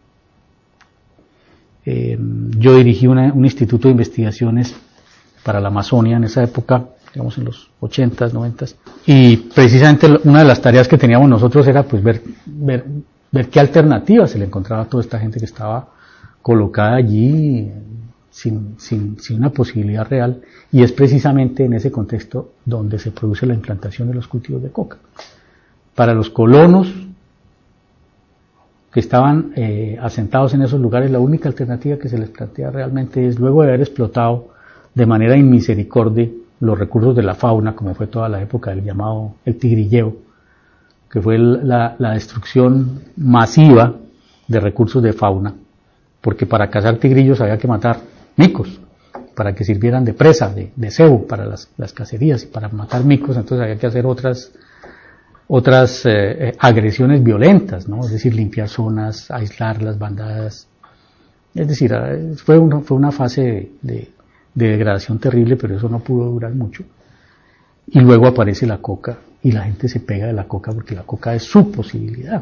Yo dirigí un instituto de investigaciones para la Amazonia en esa época, digamos en los 80s, 90s, y precisamente una de las tareas que teníamos nosotros era pues ver qué alternativas se le encontraba a toda esta gente que estaba colocada allí sin una posibilidad real, y es precisamente en ese contexto donde se produce la implantación de los cultivos de coca. Para los colonos que estaban asentados en esos lugares, la única alternativa que se les plantea realmente es, luego de haber explotado de manera inmisericordia los recursos de la fauna, como fue toda la época del llamado el tigrilleo, que fue la destrucción masiva de recursos de fauna, porque para cazar tigrillos había que matar micos, para que sirvieran de presa, de cebo para las cacerías, y para matar micos entonces había que hacer otras agresiones violentas, ¿no? Es decir, limpiar zonas, aislar las bandadas. Es decir, fue una fase de degradación terrible, pero eso no pudo durar mucho. Y luego aparece la coca y la gente se pega de la coca porque la coca es su posibilidad.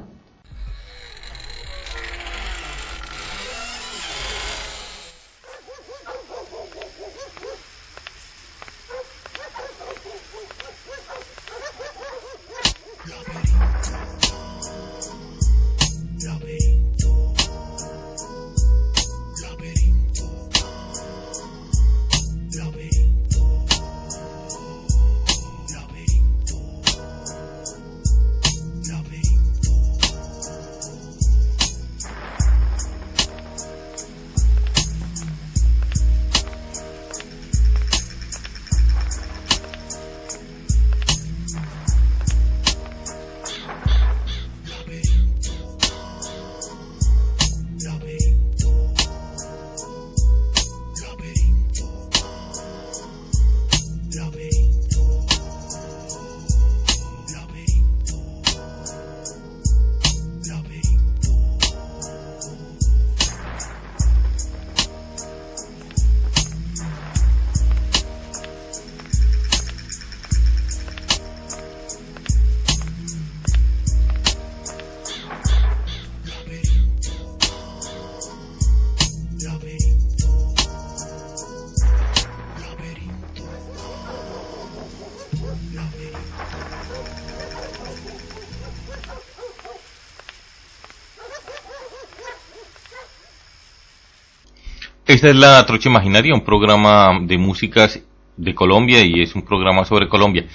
Esta es La Trocha Imaginaria, un programa de músicas de Colombia, y es un programa sobre Colombia.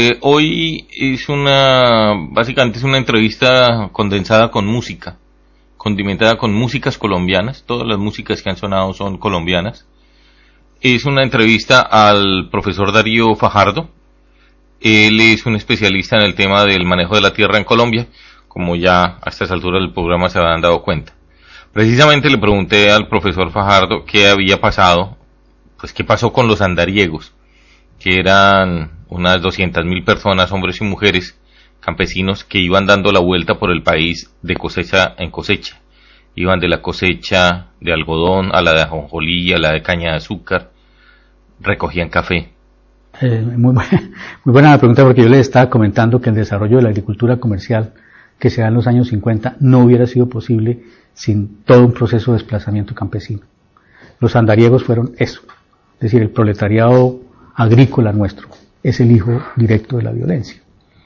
Hoy básicamente es una entrevista condensada con música. condimentada con músicas colombianas, todas las músicas que han sonado son colombianas. Es una entrevista al profesor Darío Fajardo. Él es un especialista en el tema del manejo de la tierra en Colombia, como ya a estas alturas del programa se habrán dado cuenta. Precisamente le pregunté al profesor Fajardo qué había pasado, pues qué pasó con los andariegos, que eran unas 200.000 personas, hombres y mujeres, campesinos que iban dando la vuelta por el país de cosecha en cosecha. Iban de la cosecha de algodón a la de ajonjolí, a la de caña de azúcar, recogían café. Muy buena la pregunta, porque yo les estaba comentando que el desarrollo de la agricultura comercial que se da en los años 50 no hubiera sido posible sin todo un proceso de desplazamiento campesino. Los andariegos fueron eso, es decir, el proletariado agrícola nuestro es el hijo directo de la violencia.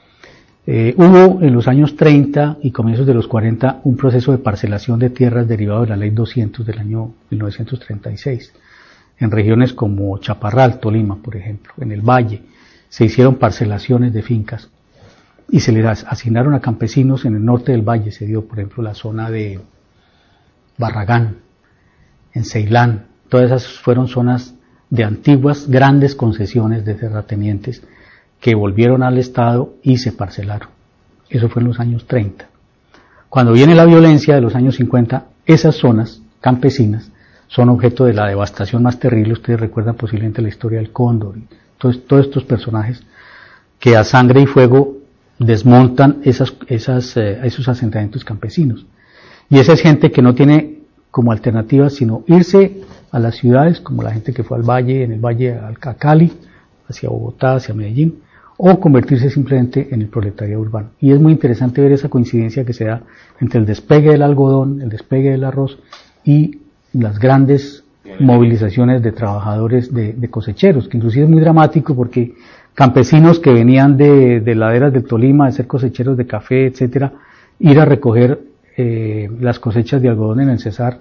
Hubo en los años 30 y comienzos de los 40 un proceso de parcelación de tierras derivado de la ley 200 del año 1936. En regiones como Chaparral, Tolima, por ejemplo, en el Valle, se hicieron parcelaciones de fincas y se les asignaron a campesinos. En el norte del Valle se dio, por ejemplo, la zona de Barragán, en Ceilán. Todas esas fueron zonas de antiguas grandes concesiones de terratenientes que volvieron al Estado y se parcelaron. Eso fue en los años 30. Cuando viene la violencia de los años 50, esas zonas campesinas son objeto de la devastación más terrible. Ustedes recuerdan posiblemente la historia del Cóndor y todos estos personajes que a sangre y fuego desmontan esos asentamientos campesinos. Y esa es gente que no tiene como alternativa sino irse a las ciudades, como la gente que fue al Valle, en el Valle a Cali, hacia Bogotá, hacia Medellín, o convertirse simplemente en el proletariado urbano. Y es muy interesante ver esa coincidencia que se da entre el despegue del algodón, el despegue del arroz y las grandes movilizaciones de trabajadores de cosecheros, que inclusive es muy dramático porque campesinos que venían de laderas del Tolima, de ser cosecheros de café, etcétera, ir a recoger las cosechas de algodón en el Cesar,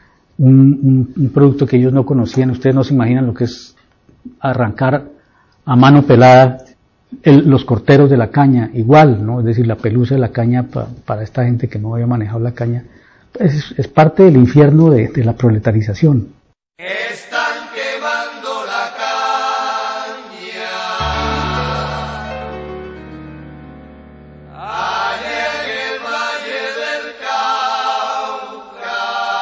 un producto que ellos no conocían. Ustedes no se imaginan lo que es arrancar a mano pelada los corteros de la caña, igual, ¿no? Es decir, la pelusa de la caña para esta gente que no había manejado la caña, es parte del infierno de la proletarización. Están quemando la caña. Allá en el Valle del Cauca.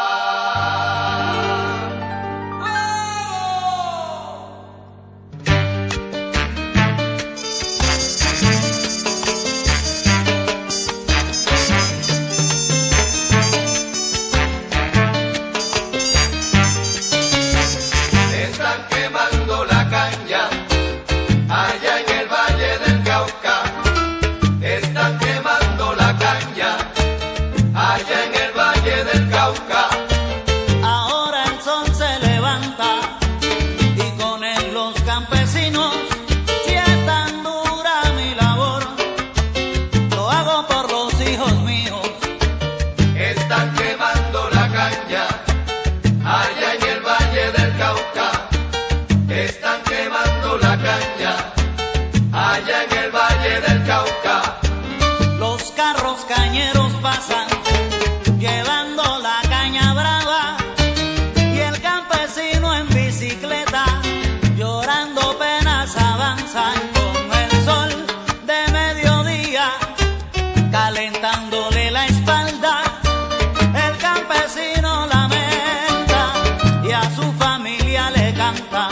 Están quemando la caña. Allá en el Valle del Cauca. Están quemando la caña. Allá en el Valle del Cauca. Ahora el sol se levanta y con él los campesinos. Si es tan dura mi labor, lo hago por los hijos míos. Están quemando la caña. Allá en el Valle del Cauca. Están quemando la caña. Allá en el Valle del Cauca. Los carros cañeros pasan llevando la caña brava y el campesino en bicicleta llorando penas avanza con el sol de mediodía calentándole la espalda. El campesino lamenta y a su familia le canta.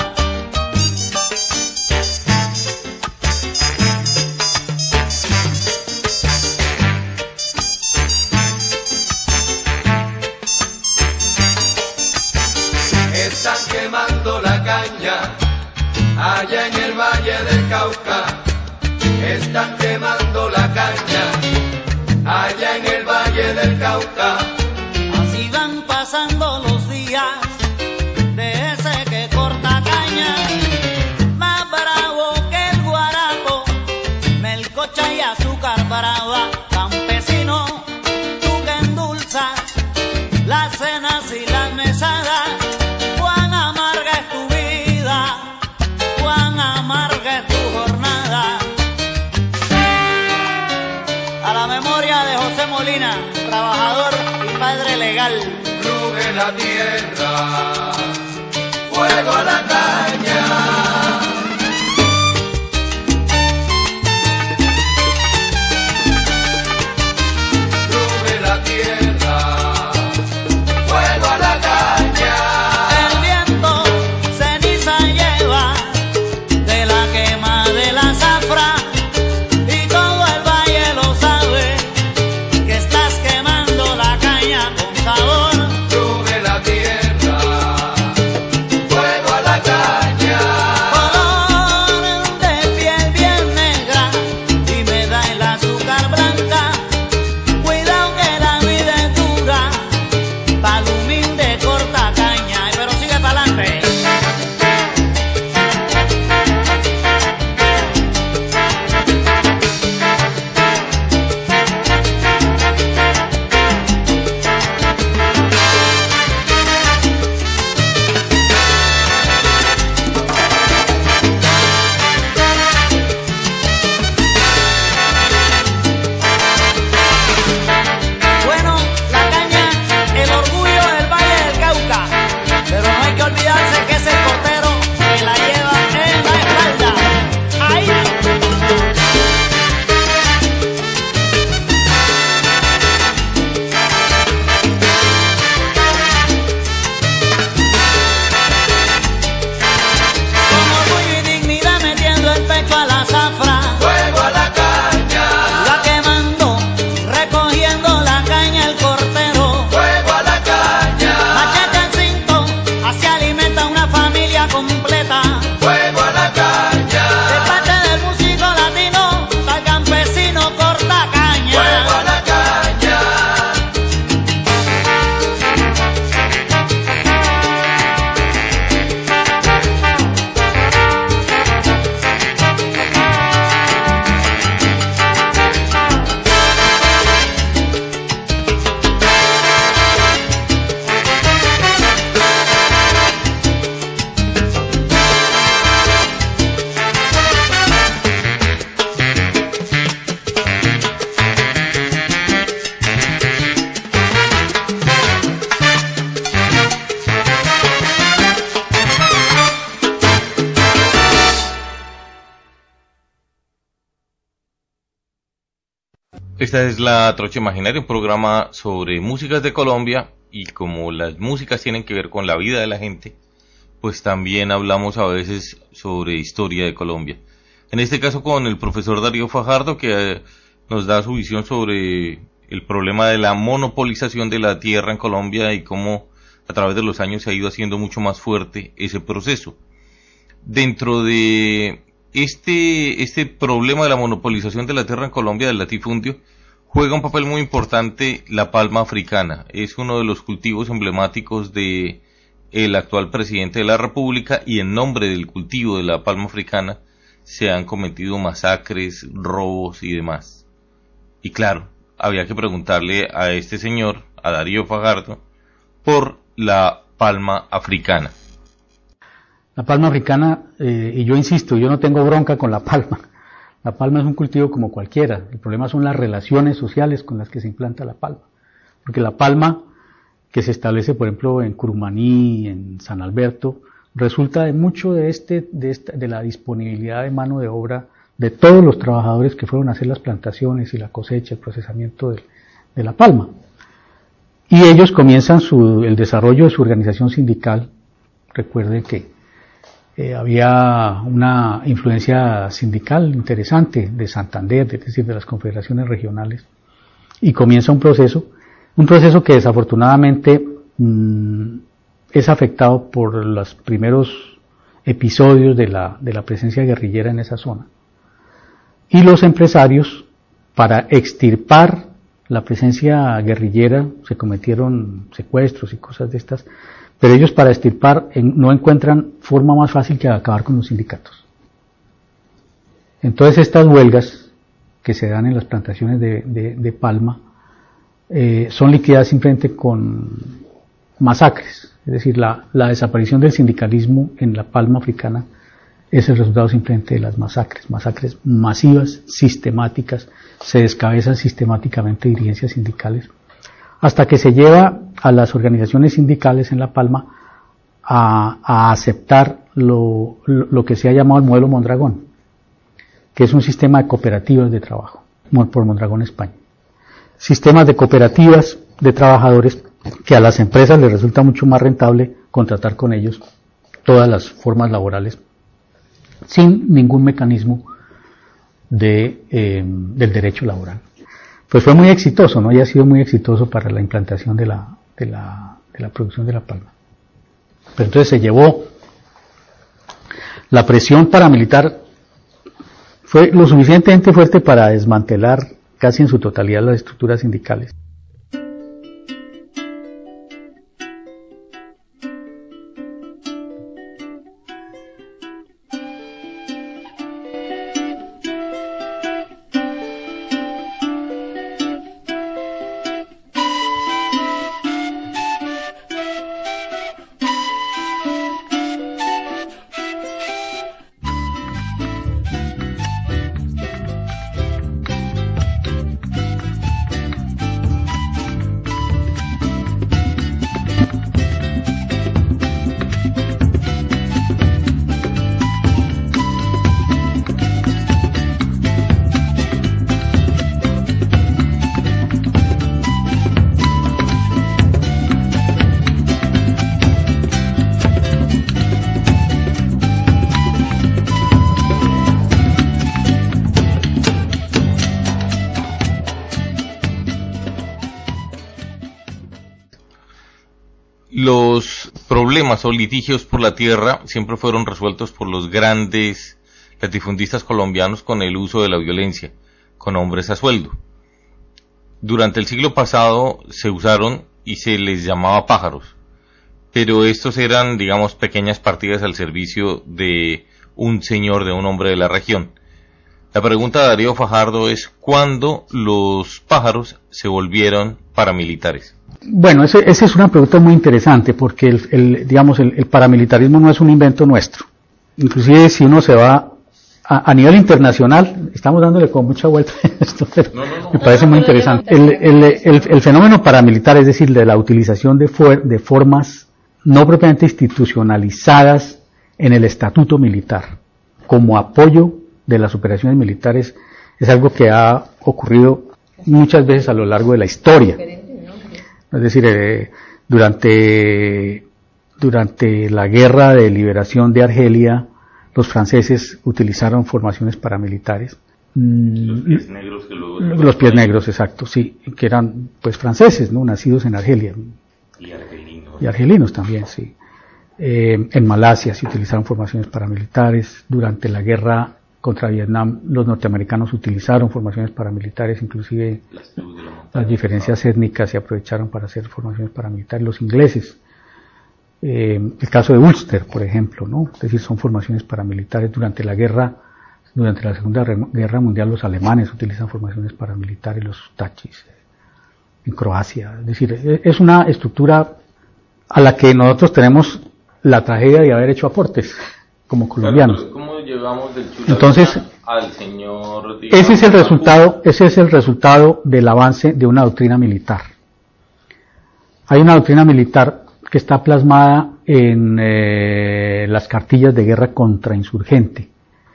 Están quemando la caña. Allá en el Valle del Cauca. Están quemando la caña. Allá en el Valle del Cauca. Así van pasando los días de ese que corta caña, más bravo que el guarapo, melcocha y azúcar brava. Campesino, tú que endulzas las cenas y las mesadas, cuán amarga es tu vida, cuán amarga es tu jornada. A la memoria de José Molina, trabajador y padre la tierra, fuego a la caña. Ruge la tierra, fuego a la caña. El viento ceniza lleva de la quema de la zafra y todo el valle lo sabe que estás quemando la caña con sabor. Ruge la tierra, fuego a la caña. Color de piel bien negra y me da el azúcar blanca. Cuidado que la vida es dura, palumín de corta caña. Ay, pero sigue pa'lante. Bueno, la caña, el orgullo del Valle del Cauca, pero no hay que olvidarse que es el portero que la lleva en la espalda. Ahí. Con orgullo y dignidad metiendo el pecho a la zafra, Fuego a la caña, la quemando, recogiendo la caña el cortero. fuego a la caña, Machete al cinto, así alimenta una familia completa. fuego a la caña, De parte del músico latino, al campesino corta caña. fuego a la caña. Esta es La Trocha Imaginaria, un programa sobre músicas de Colombia, y como las músicas tienen que ver con la vida de la gente, pues también hablamos a veces sobre historia de Colombia. En este caso con el profesor Darío Fajardo, que nos da su visión sobre el problema de la monopolización de la tierra en Colombia y cómo a través de los años se ha ido haciendo mucho más fuerte ese proceso. Dentro de este problema de la monopolización de la tierra en Colombia, del latifundio, juega un papel muy importante la palma africana. Es uno de los cultivos emblemáticos de el actual presidente de la República, y en nombre del cultivo de la palma africana se han cometido masacres, robos y demás. Y claro, había que preguntarle a este señor, a Darío Fajardo, por la palma africana. La palma africana, y yo insisto, yo no tengo bronca con la palma. La palma es un cultivo como cualquiera. El problema son las relaciones sociales con las que se implanta la palma. Porque la palma que se establece, por ejemplo, en Curumaní, en San Alberto, resulta de mucho de la disponibilidad de mano de obra de todos los trabajadores que fueron a hacer las plantaciones y la cosecha, el procesamiento de la palma. Y ellos comienzan el desarrollo de su organización sindical. Recuerden que había una influencia sindical interesante de Santander, es decir, de las confederaciones regionales, y comienza un proceso que desafortunadamente es afectado por los primeros episodios de la presencia guerrillera en esa zona. Y los empresarios, para extirpar la presencia guerrillera, se cometieron secuestros y cosas de estas, pero ellos para extirpar no encuentran forma más fácil que acabar con los sindicatos. Entonces estas huelgas que se dan en las plantaciones de palma son liquidadas simplemente con masacres, es decir, la desaparición del sindicalismo en la palma africana es el resultado simplemente de las masacres masivas, sistemáticas, se descabezan sistemáticamente dirigencias sindicales hasta que se lleva a las organizaciones sindicales en La Palma a aceptar lo que se ha llamado el modelo Mondragón, que es un sistema de cooperativas de trabajo, por Mondragón España. Sistemas de cooperativas de trabajadores que a las empresas les resulta mucho más rentable contratar con ellos todas las formas laborales sin ningún mecanismo del derecho laboral. Pues fue muy exitoso, ¿no? Y ha sido muy exitoso para la implantación de la producción de la palma. Pero entonces se llevó la presión paramilitar, fue lo suficientemente fuerte para desmantelar casi en su totalidad las estructuras sindicales. Los problemas o litigios por la tierra siempre fueron resueltos por los grandes latifundistas colombianos con el uso de la violencia, con hombres a sueldo. Durante el siglo pasado se usaron y se les llamaba pájaros, pero estos eran, digamos, pequeñas partidas al servicio de un señor, de un hombre de la región. La pregunta de Darío Fajardo es: ¿cuándo los pájaros se volvieron paramilitares? Bueno, esa es una pregunta muy interesante, porque el paramilitarismo no es un invento nuestro. Inclusive si uno se va a nivel internacional, estamos dándole con mucha vuelta a esto, pero me parece muy interesante. El fenómeno paramilitar, es decir, de la utilización de formas no propiamente institucionalizadas en el estatuto militar como apoyo de las operaciones militares, es algo que ha ocurrido muchas veces a lo largo de la historia. Es decir, durante la guerra de liberación de Argelia, los franceses utilizaron formaciones paramilitares. Los pies negros que luego... Los pies negros, exacto, sí, que eran pues franceses, ¿no? Nacidos en Argelia. Y argelinos. Y argelinos también, sí. En Malasia se utilizaron formaciones paramilitares. Durante la guerra contra Vietnam, los norteamericanos utilizaron formaciones paramilitares, inclusive las diferencias étnicas se aprovecharon para hacer formaciones paramilitares. Los ingleses, el caso de Ulster, por ejemplo, ¿no? Es decir, son formaciones paramilitares. Durante la Segunda Guerra Mundial, los alemanes utilizan formaciones paramilitares, los tachis, en Croacia. Es decir, es una estructura a la que nosotros tenemos la tragedia de haber hecho aportes como colombianos. Pero ¿cómo llegamos del Chula Entonces, al señor? Digamos, ese es el resultado del avance de una doctrina militar. Hay una doctrina militar que está plasmada en las cartillas de guerra contrainsurgente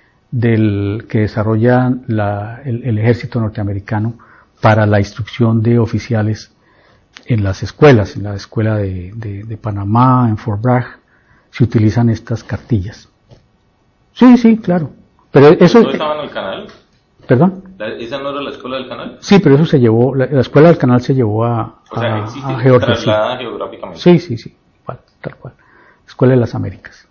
que desarrolla el ejército norteamericano para la instrucción de oficiales en las escuelas. En la escuela de Panamá, en Fort Bragg, se utilizan estas cartillas. Sí, claro. Pero eso... ¿No estaba en el canal? ¿Perdón? ¿Esa no era la escuela del canal? Sí, pero eso se llevó, la escuela del canal se llevó a Georgia. Traslada geográficamente. Sí, tal cual. Escuela de las Américas.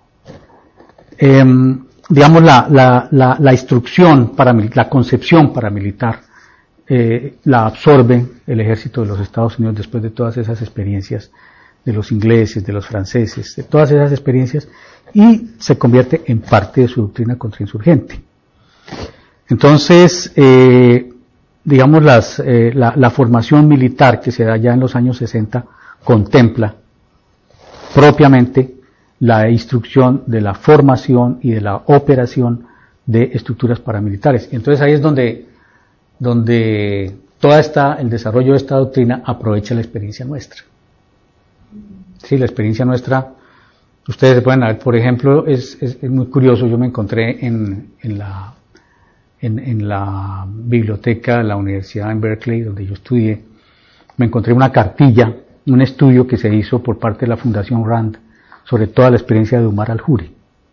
Digamos, la instrucción la concepción paramilitar, la absorbe el ejército de los Estados Unidos después de todas esas experiencias de los ingleses, de los franceses, de todas esas experiencias, y se convierte en parte de su doctrina contrainsurgente. Entonces, digamos, la formación militar que se da ya en los años 60 contempla propiamente la instrucción de la formación y de la operación de estructuras paramilitares. Entonces ahí es donde el desarrollo de esta doctrina aprovecha la experiencia nuestra. Sí, la experiencia nuestra, ustedes se pueden ver, por ejemplo, es muy curioso, yo me encontré en la biblioteca de la universidad en Berkeley, donde yo estudié, me encontré una cartilla, un estudio que se hizo por parte de la Fundación Rand sobre toda la experiencia de Umar al-Huri.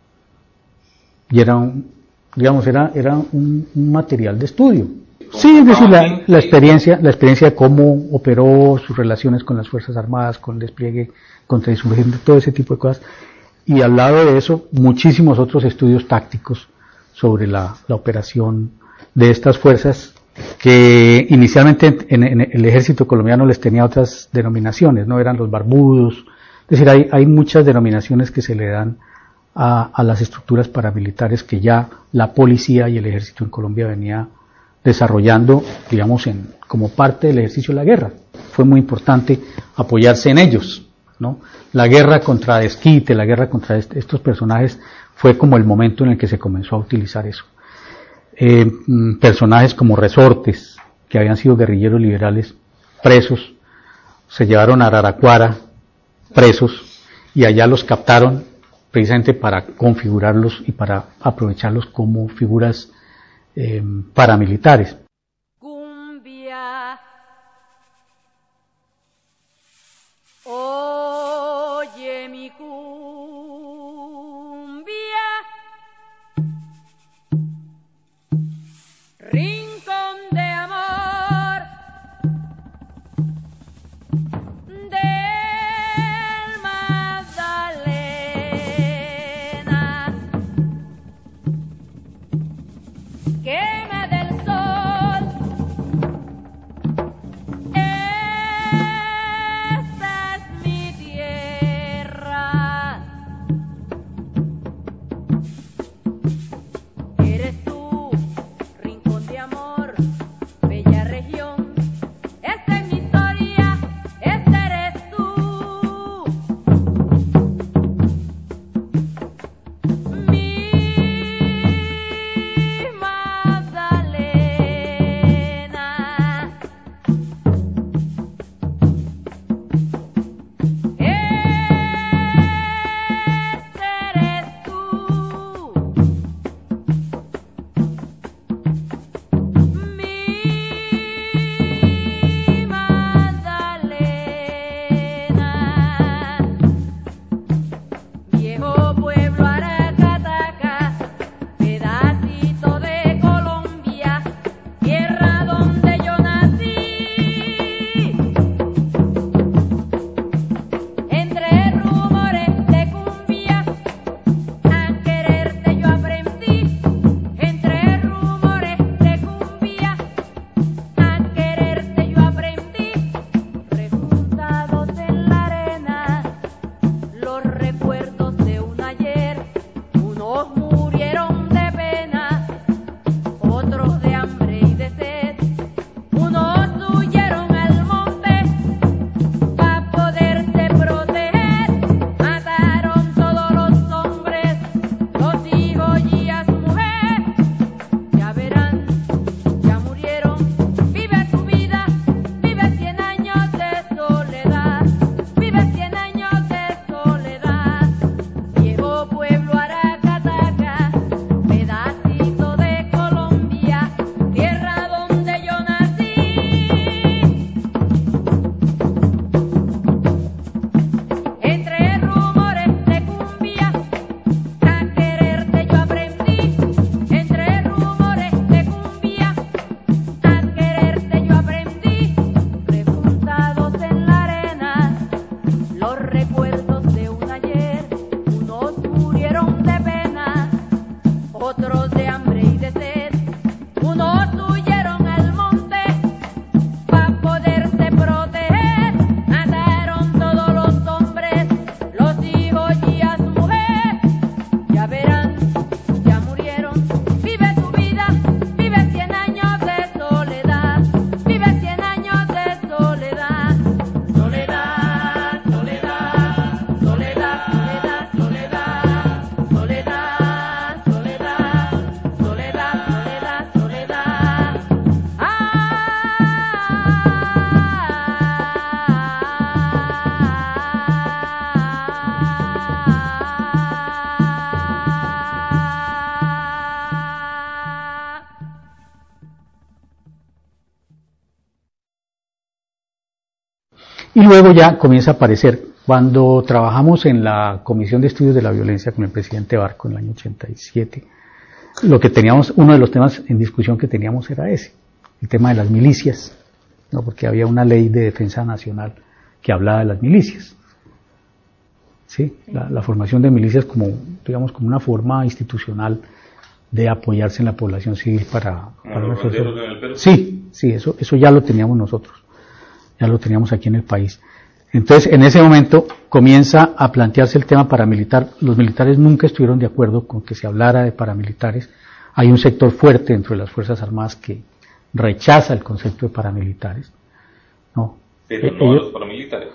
Y era un material de estudio. Sí, es decir, la experiencia de cómo operó sus relaciones con las Fuerzas Armadas, con el despliegue contra insurgentes, todo ese tipo de cosas. Y al lado de eso, muchísimos otros estudios tácticos sobre la operación de estas fuerzas, que inicialmente en el ejército colombiano les tenía otras denominaciones, no eran los barbudos. Es decir, hay muchas denominaciones que se le dan a las estructuras paramilitares que ya la policía y el ejército en Colombia venía desarrollando, digamos, como parte del ejercicio de la guerra. Fue muy importante apoyarse en ellos, ¿no? La guerra contra Desquite, la guerra contra estos personajes fue como el momento en el que se comenzó a utilizar eso. Personajes como Resortes, que habían sido guerrilleros liberales, presos, se llevaron a Araraquara, presos, y allá los captaron precisamente para configurarlos y para aprovecharlos como figuras paramilitares. Cumbia, oye mi cumbia, rincón de amor del Magdalena, quema del sol. Y luego ya comienza a aparecer. Cuando trabajamos en la Comisión de Estudios de la Violencia con el presidente Barco en el año 87, lo que teníamos, uno de los temas en discusión que teníamos era ese, el tema de las milicias, ¿no? Porque había una ley de defensa nacional que hablaba de las milicias. ¿Sí? La formación de milicias como, digamos, como una forma institucional de apoyarse en la población civil para sí, eso ya lo teníamos nosotros, ya lo teníamos aquí en el país. Entonces, en ese momento comienza a plantearse el tema paramilitar. Los militares nunca estuvieron de acuerdo con que se hablara de paramilitares. Hay un sector fuerte dentro de las Fuerzas Armadas que rechaza el concepto de paramilitares, ¿no? Pero no a los paramilitares.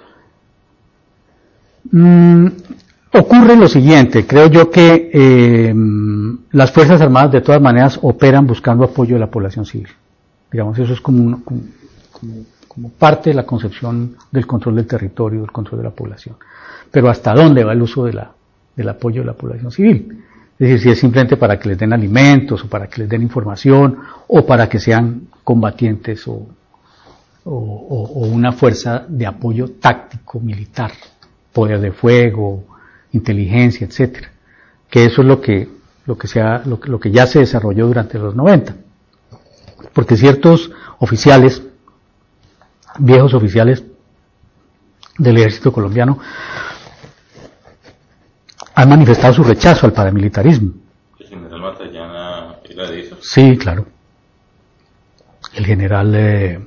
Ocurre lo siguiente, creo yo que las Fuerzas Armadas de todas maneras operan buscando apoyo de la población civil. Digamos, eso es como parte de la concepción del control del territorio, del control de la población. Pero ¿hasta dónde va el uso del apoyo de la población civil? Es decir, si es simplemente para que les den alimentos, o para que les den información, o para que sean combatientes, o una fuerza de apoyo táctico militar, poder de fuego, inteligencia, etcétera. Que eso es lo que ya se desarrolló durante los 90. Porque ciertos oficiales, viejos oficiales del ejército colombiano, han manifestado su rechazo al paramilitarismo. ¿El general Matallana era de eso? Sí, claro. El general,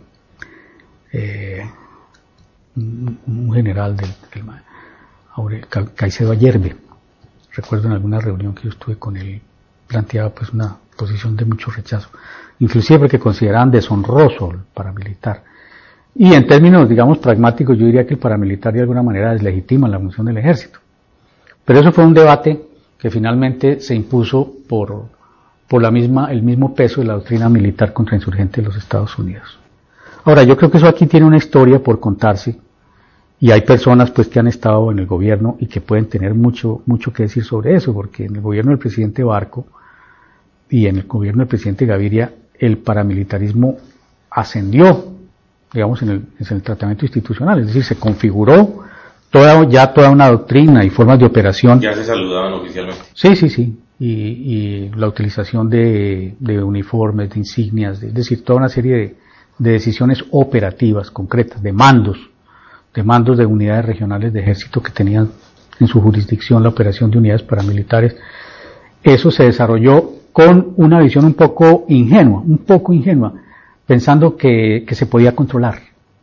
un general del Caicedo Ayerbe, recuerdo en alguna reunión que yo estuve con él, planteaba pues una posición de mucho rechazo, inclusive porque consideraban deshonroso el paramilitar. Y en términos, digamos, pragmáticos, yo diría que el paramilitar de alguna manera deslegitima la función del ejército. Pero eso fue un debate que finalmente se impuso por el mismo peso de la doctrina militar contrainsurgente de los Estados Unidos. Ahora, yo creo que eso aquí tiene una historia por contarse, y hay personas pues que han estado en el gobierno y que pueden tener mucho que decir sobre eso, porque en el gobierno del presidente Barco y en el gobierno del presidente Gaviria el paramilitarismo ascendió, digamos, en el tratamiento institucional, es decir, se configuró toda una doctrina y formas de operación. Ya se saludaban oficialmente. Sí, y la utilización de uniformes, de insignias, es decir, toda una serie de decisiones operativas concretas, de mandos de unidades regionales de ejército que tenían en su jurisdicción la operación de unidades paramilitares. Eso se desarrolló con una visión un poco ingenua, pensando que se podía controlar.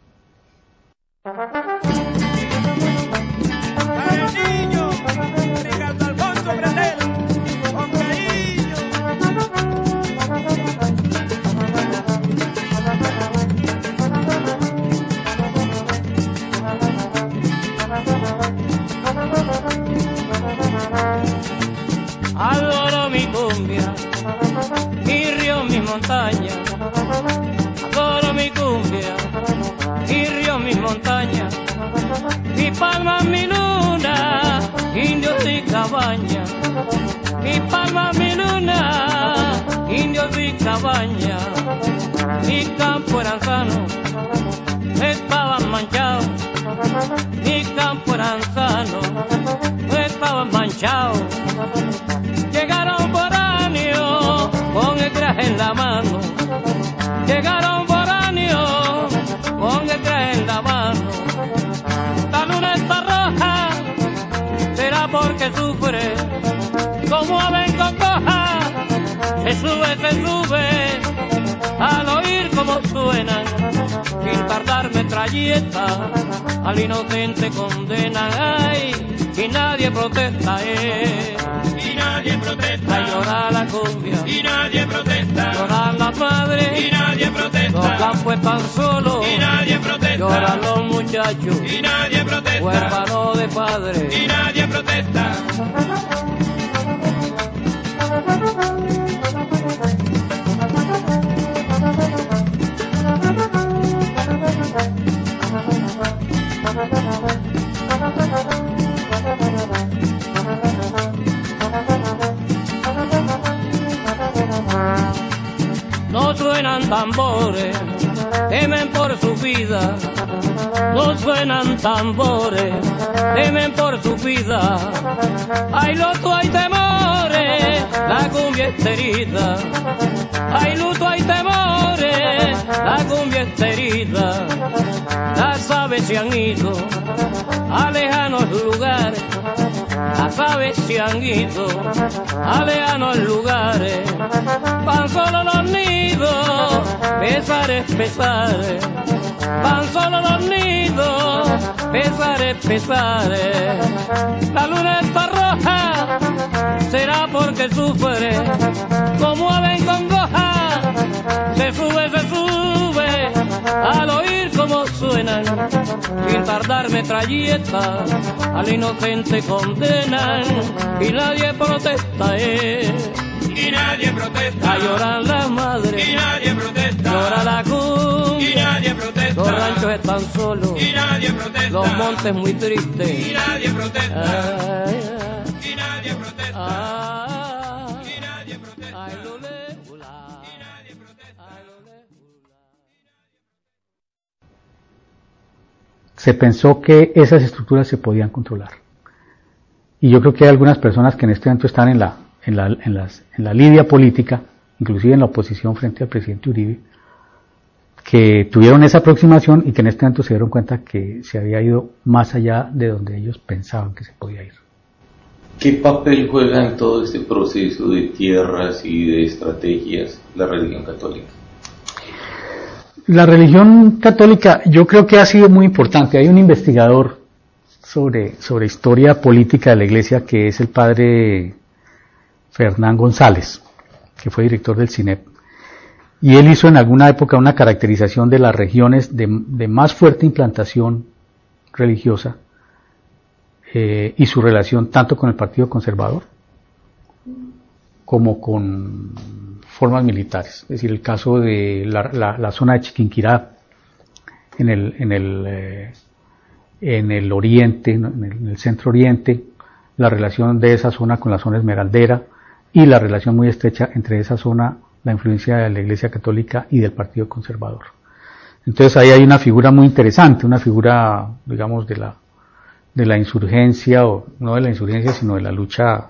Adoro mi cumbia, mi río, mi montaña. Adoro mi cumbia, mi río, mi montaña. Mi palma, mi luna, indios y cabaña. Mi palma, mi luna, indios y cabaña. Mi campo era sano, estaban manchados. Mi campo era sano, estaban manchados. Llegaron foráneos con el traje en la mano. Llegaron foráneos con el traje en la mano. La luna está roja, será porque sufre. Como ave en congoja, se sube, al oír cómo suenan. Sin tardar metralleta, al inocente condenan. Ay, y nadie protesta, Y nadie protesta. Ay, llora la cumbia. Y nadie protesta. Lloran las madres. Y nadie Los protesta. campos están solos. Y nadie protesta. Lloran los muchachos. Y nadie protesta. Huérfanos de padre. Y nadie protesta. No suenan tambores, temen por su vida. No suenan tambores, temen por su vida. Hay luto, hay temores, la cumbia está herida. Hay luto, hay temores, la cumbia está herida. Las aves se han ido a lejanos lugares. Las aves se han ido a lejanos lugares. Van solo los nidos, pesares, pesares. Van solo los nidos, pesares, pesares. La luna está roja, será porque sufre, como ave en congoja. Se sube, al oír cómo suenan, sin tardar metralletas, al inocente condenan, y nadie protesta, Y nadie protesta. Lloran las madres, Y nadie protesta. llora la cumbia, Y nadie protesta. los ranchos están solos, Y nadie protesta. los montes muy tristes. Y nadie protesta. Ay, Y nadie protesta. ay, Y nadie protesta. ay, lo le, hula. Y nadie protesta. Ay, lo le, hula. Se pensó que esas estructuras se podían controlar. Y yo creo que hay algunas personas que en este momento están en la lidia política, inclusive en la oposición frente al presidente Uribe, que tuvieron esa aproximación y que en este momento se dieron cuenta que se había ido más allá de donde ellos pensaban que se podía ir. ¿Qué papel juega en todo este proceso de tierras y de estrategias la religión católica? La religión católica yo creo que ha sido muy importante. Hay un investigador sobre historia política de la Iglesia que es el padre Fernán González, que fue director del CINEP, y él hizo en alguna época una caracterización de las regiones de más fuerte implantación religiosa y su relación tanto con el Partido Conservador como con formas militares. Es decir, el caso de la zona de Chiquinquirá en el oriente, en el centro oriente, la relación de esa zona con la zona esmeraldera y la relación muy estrecha entre esa zona, la influencia de la Iglesia Católica y del Partido Conservador. Entonces ahí hay una figura muy interesante, una figura, digamos, de la insurgencia, o no de la insurgencia, sino de la lucha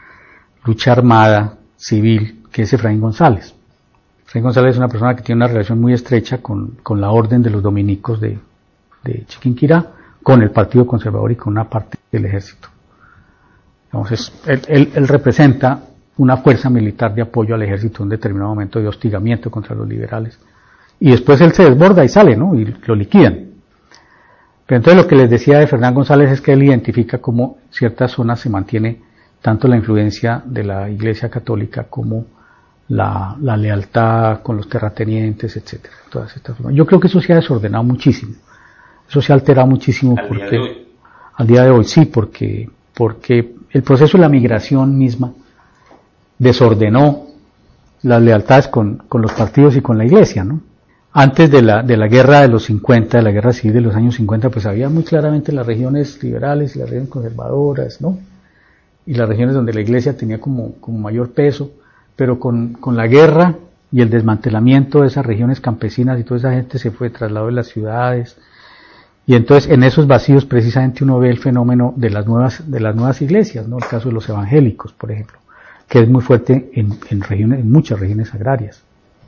armada, civil, que es Efraín González. Efraín González es una persona que tiene una relación muy estrecha con la orden de los dominicos de Chiquinquirá, con el Partido Conservador y con una parte del ejército. Entonces, él representa una fuerza militar de apoyo al ejército en un determinado momento de hostigamiento contra los liberales. Y después él se desborda y sale, ¿no? Y lo liquidan. Pero entonces lo que les decía de Fernán González es que él identifica cómo ciertas zonas se mantiene tanto la influencia de la Iglesia Católica como la lealtad con los terratenientes, etcétera. Todas estas formas. Yo creo que eso se ha desordenado muchísimo. Eso se ha alterado muchísimo al día de hoy, sí, porque el proceso de la migración misma desordenó las lealtades con los partidos y con la Iglesia, ¿no? Antes de la guerra de los 50, de la guerra civil de los años 50, pues había muy claramente las regiones liberales y las regiones conservadoras, ¿no? Y las regiones donde la Iglesia tenía como mayor peso, pero con la guerra y el desmantelamiento de esas regiones campesinas y toda esa gente se fue, trasladó de las ciudades, y entonces en esos vacíos precisamente uno ve el fenómeno de las nuevas iglesias, ¿no? El caso de los evangélicos, por ejemplo, que es muy fuerte en muchas regiones agrarias.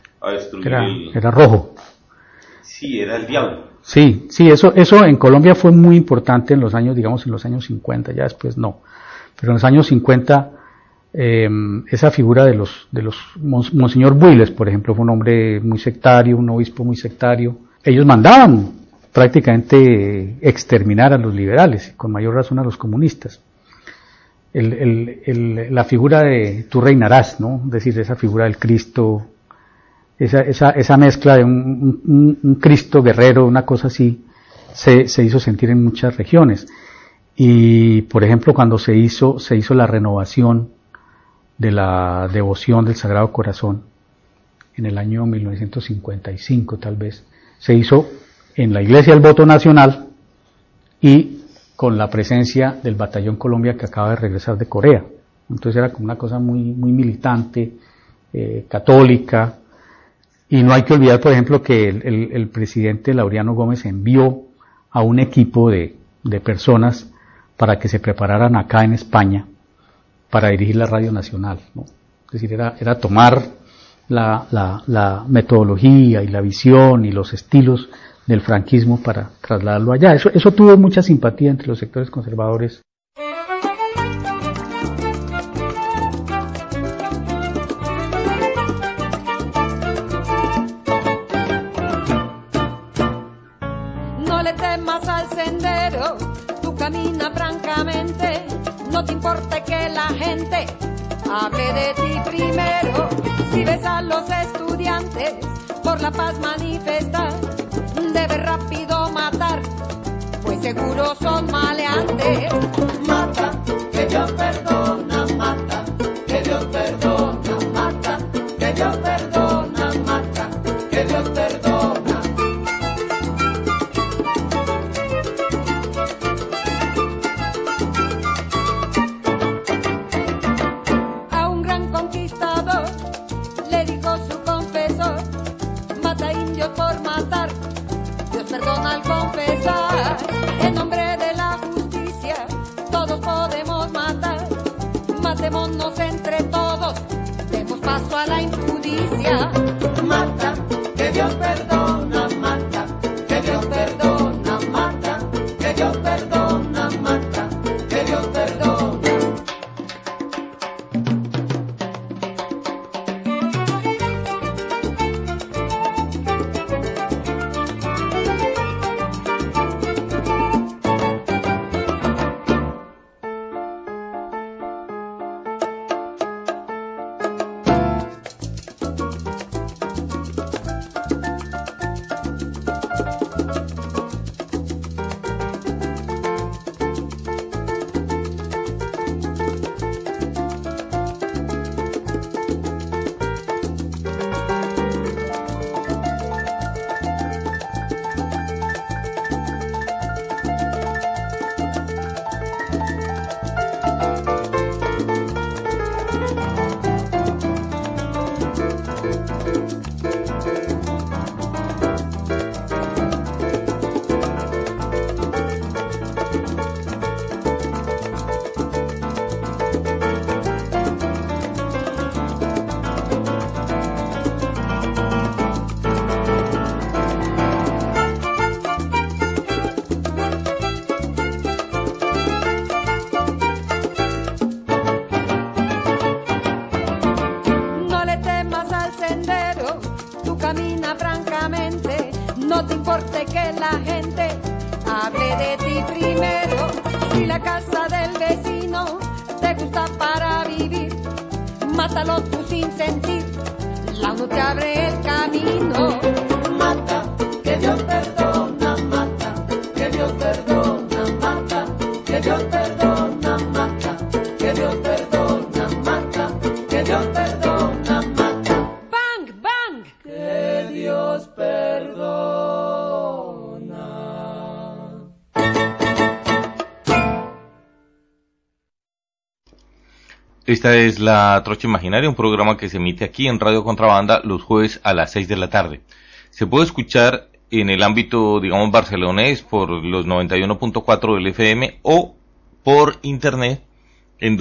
Era rojo. Sí, era el diablo. Sí, eso en Colombia fue muy importante en los años 50, ya después no. Pero en los años 50, esa figura de los Monseñor Builes, por ejemplo, fue un hombre muy sectario, un obispo muy sectario. Ellos mandaban prácticamente exterminar a los liberales, y con mayor razón a los comunistas. La figura de tú reinarás, ¿no? Es decir, esa figura del Cristo, esa mezcla de un Cristo guerrero, una cosa así, se hizo sentir en muchas regiones. Y, por ejemplo, cuando se hizo la renovación de la devoción del Sagrado Corazón, en el año 1955 tal vez, se hizo en la Iglesia del Voto Nacional y con la presencia del Batallón Colombia que acaba de regresar de Corea. Entonces era como una cosa muy, muy militante, católica, Y no hay que olvidar, por ejemplo, que el presidente Laureano Gómez envió a un equipo de personas para que se prepararan acá en España para dirigir la Radio Nacional, ¿no? Es decir, era tomar la metodología y la visión y los estilos del franquismo para trasladarlo allá. Eso tuvo mucha simpatía entre los sectores conservadores. No le temas al sendero, tú camina francamente, no te importe que la gente hable de ti primero. Si ves a los estudiantes por la paz manifestar, debes rápido matar, pues seguro son maleantes. Mata, que Dios perdona, mata, que Dios perdona, mata, que Dios perdona, mata, que Dios perdona. A un gran conquistador le dijo su confesor, mata indios por matar, Dios perdona al confesar. En nombre de la justicia todos podemos matar, matémonos entre todos, demos paso a la impudicia. Mata, que Dios perdona, mata, que Dios perdona, mata, que Dios perdona, mata, que Dios perdona. No te importe que la gente hable de ti primero. Si la casa del vecino te gusta para vivir, mátalo tú sin sentir, la uno te abre el camino. Mata, que Dios perdona, mata, que Dios perdona, mata, que Dios perdona, mata, que Dios perdona, mata, que Dios perdona, mata. Bang, bang, que Dios perdona. Esta es La Trocha Imaginaria, un programa que se emite aquí en Radio Contrabanda los jueves a las 6 de la tarde. Se puede escuchar en el ámbito, digamos, barcelonés por los 91.4 del FM o por internet en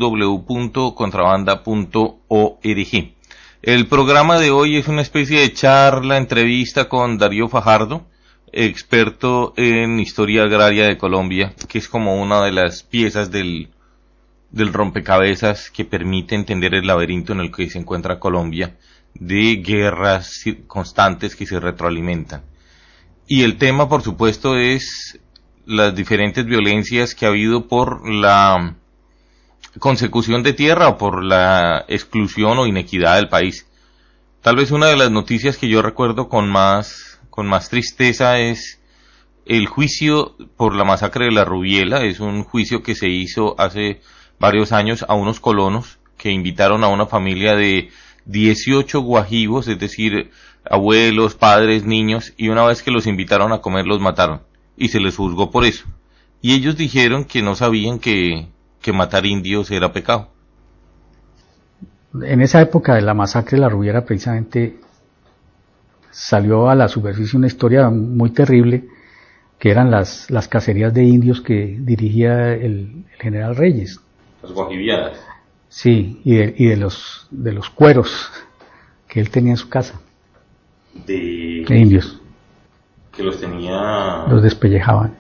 www.contrabanda.org. El programa de hoy es una especie de charla, entrevista con Darío Fajardo, experto en historia agraria de Colombia, que es como una de las piezas del rompecabezas que permite entender el laberinto en el que se encuentra Colombia, de guerras constantes que se retroalimentan. Y el tema, por supuesto, es las diferentes violencias que ha habido por la consecución de tierra o por la exclusión o inequidad del país. Tal vez una de las noticias que yo recuerdo con más tristeza es el juicio por la masacre de la Rubiela. Es un juicio que se hizo hace varios años a unos colonos que invitaron a una familia de 18 guajivos, es decir, abuelos, padres, niños, y una vez que los invitaron a comer los mataron y se les juzgó por eso. Y ellos dijeron que no sabían que matar indios era pecado. En esa época de la masacre de la Rubiera, precisamente salió a la superficie una historia muy terrible, que eran las cacerías de indios que dirigía el general Reyes. Las guajibiadas. Sí, y de los cueros que él tenía en su casa. De indios. Que los tenía... Los despellejaban.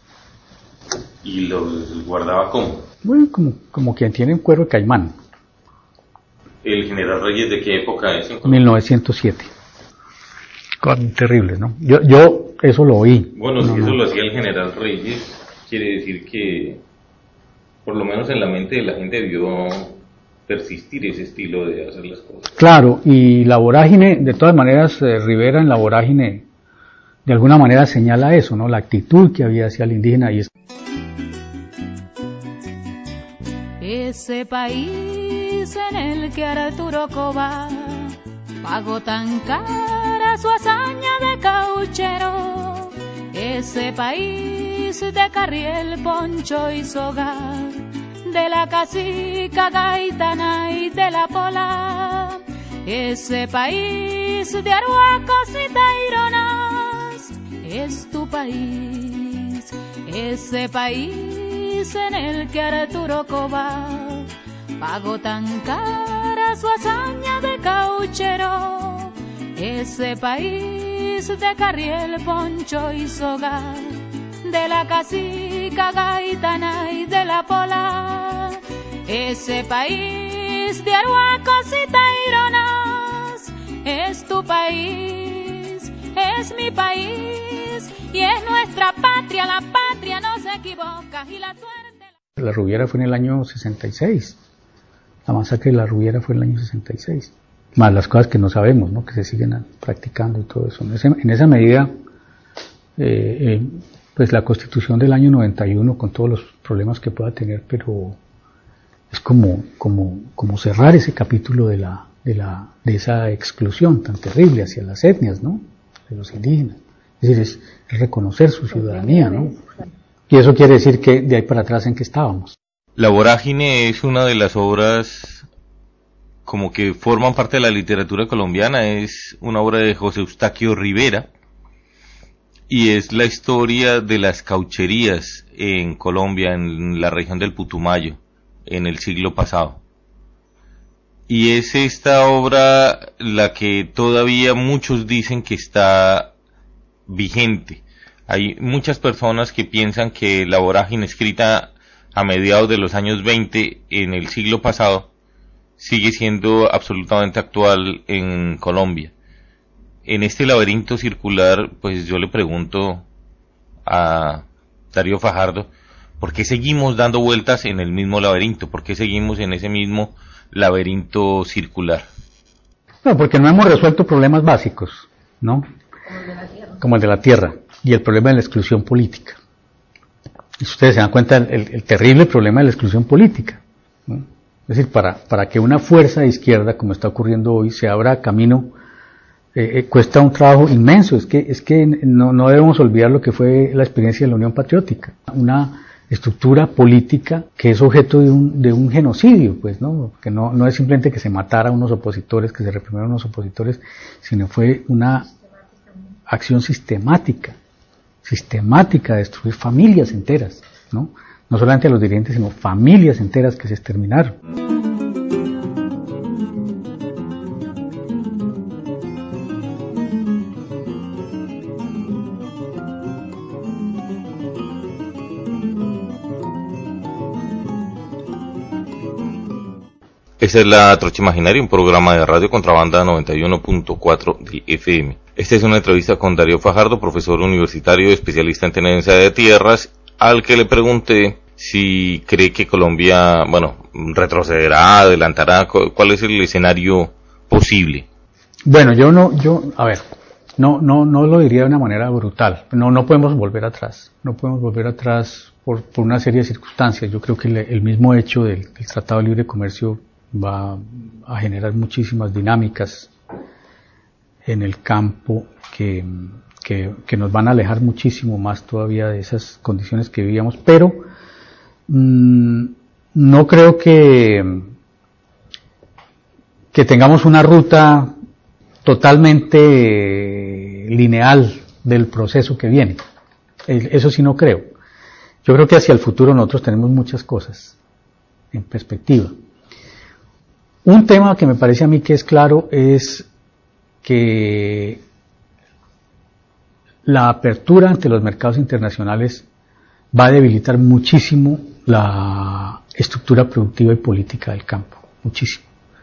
¿Y los guardaba cómo? Bueno, como quien tiene un cuero de caimán. ¿El general Reyes de qué época es? 1907. Terribles, ¿no? Yo eso lo oí. Bueno, si eso lo hacía el general Reyes, quiere decir que por lo menos en la mente de la gente debió persistir ese estilo de hacer las cosas. Claro, y la vorágine, de todas maneras, Rivera en la vorágine de alguna manera señala eso, ¿no? La actitud que había hacia el indígena. Y ese país en el que Arturo Coba pagó tan cara su hazaña de cauchero, ese país de Carriel, Poncho y Sogar, de la cacica Gaitana y de la Pola, ese país de Aruacos y Taironas, es tu país, ese país en el que Arturo Coba pagó tan cara su hazaña de cauchero, ese país de Carriel, Poncho y Sogar, de la cacica Gaitana y de la Pola, ese país de Aruacos y Taironas, es tu país, es mi país y es nuestra patria, la patria no se equivoca y la suerte... La Rubiera fue en el año 66. La masacre de la Rubiera fue en el año 66. Más las cosas que no sabemos, ¿no? Que se siguen practicando y todo eso. En esa medida, pues la Constitución del año 91, con todos los problemas que pueda tener, pero es como cerrar ese capítulo de esa exclusión tan terrible hacia las etnias, ¿no? De los indígenas. Es decir, es reconocer su ciudadanía, ¿no? Y eso quiere decir que de ahí para atrás en que estábamos. La Vorágine es una de las obras como que forman parte de la literatura colombiana, es una obra de José Eustaquio Rivera y es la historia de las caucherías en Colombia, en la región del Putumayo, en el siglo pasado. Y es esta obra la que todavía muchos dicen que está vigente. Hay muchas personas que piensan que la Vorágine escrita a mediados de los años 20 en el siglo pasado sigue siendo absolutamente actual en Colombia. En este laberinto circular, pues yo le pregunto a Darío Fajardo, ¿por qué seguimos dando vueltas en el mismo laberinto? ¿Por qué seguimos en ese mismo laberinto circular? No, porque no hemos resuelto problemas básicos, ¿no? Como el de la tierra y el problema de la exclusión política. Y si ustedes se dan cuenta el terrible problema de la exclusión política, ¿no? Es decir, para que una fuerza de izquierda, como está ocurriendo hoy, se abra camino, cuesta un trabajo inmenso. Es que no debemos olvidar lo que fue la experiencia de la Unión Patriótica, una estructura política que es objeto de un genocidio, pues, ¿no? Que no es simplemente que se matara a unos opositores, que se reprimieron a unos opositores, sino fue una acción sistemática de destruir familias enteras, ¿no? No solamente a los dirigentes, sino familias enteras que se exterminaron. Esta es la Trocha Imaginaria, un programa de radio Contrabanda 91.4 de FM. Esta es una entrevista con Darío Fajardo, profesor universitario, especialista en tenencia de tierras, al que le pregunté si cree que Colombia, retrocederá, adelantará, cuál es el escenario posible. Bueno, yo no lo diría de una manera brutal. No podemos volver atrás. No podemos volver atrás por una serie de circunstancias. Yo creo que el mismo hecho del Tratado de Libre Comercio va a generar muchísimas dinámicas en el campo que nos van a alejar muchísimo más todavía de esas condiciones que vivíamos, pero no creo que tengamos una ruta totalmente lineal del proceso que viene. Eso sí no creo. Yo creo que hacia el futuro nosotros tenemos muchas cosas en perspectiva. Un tema que me parece a mí que es claro es que la apertura ante los mercados internacionales va a debilitar muchísimo la estructura productiva y política del campo, muchísimo.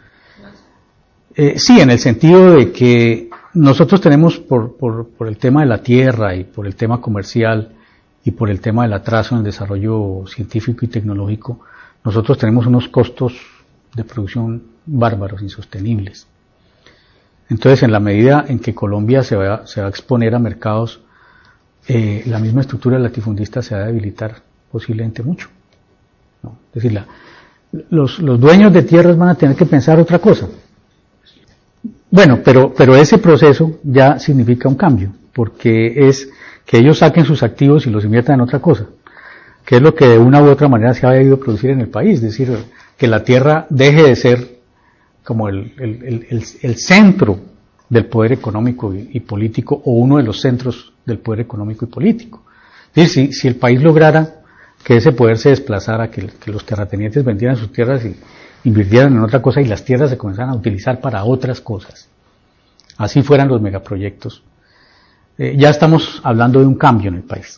Sí, en el sentido de que nosotros tenemos por el tema de la tierra y por el tema comercial y por el tema del atraso en el desarrollo científico y tecnológico, nosotros tenemos unos costos de producción bárbaros, insostenibles. Entonces, en la medida en que Colombia se va a exponer a mercados, la misma estructura latifundista se va a debilitar posiblemente mucho, ¿no? Es decir, los dueños de tierras van a tener que pensar otra cosa. Bueno, pero ese proceso ya significa un cambio, porque es que ellos saquen sus activos y los inviertan en otra cosa, que es lo que de una u otra manera se ha debido producir en el país, es decir, que la tierra deje de ser como el centro del poder económico y político, o uno de los centros del poder económico y político. Es decir, si el país lograra que ese poder se desplazara, que los terratenientes vendieran sus tierras y invirtieran en otra cosa y las tierras se comenzaran a utilizar para otras cosas, así fueran los megaproyectos, ya estamos hablando de un cambio en el país.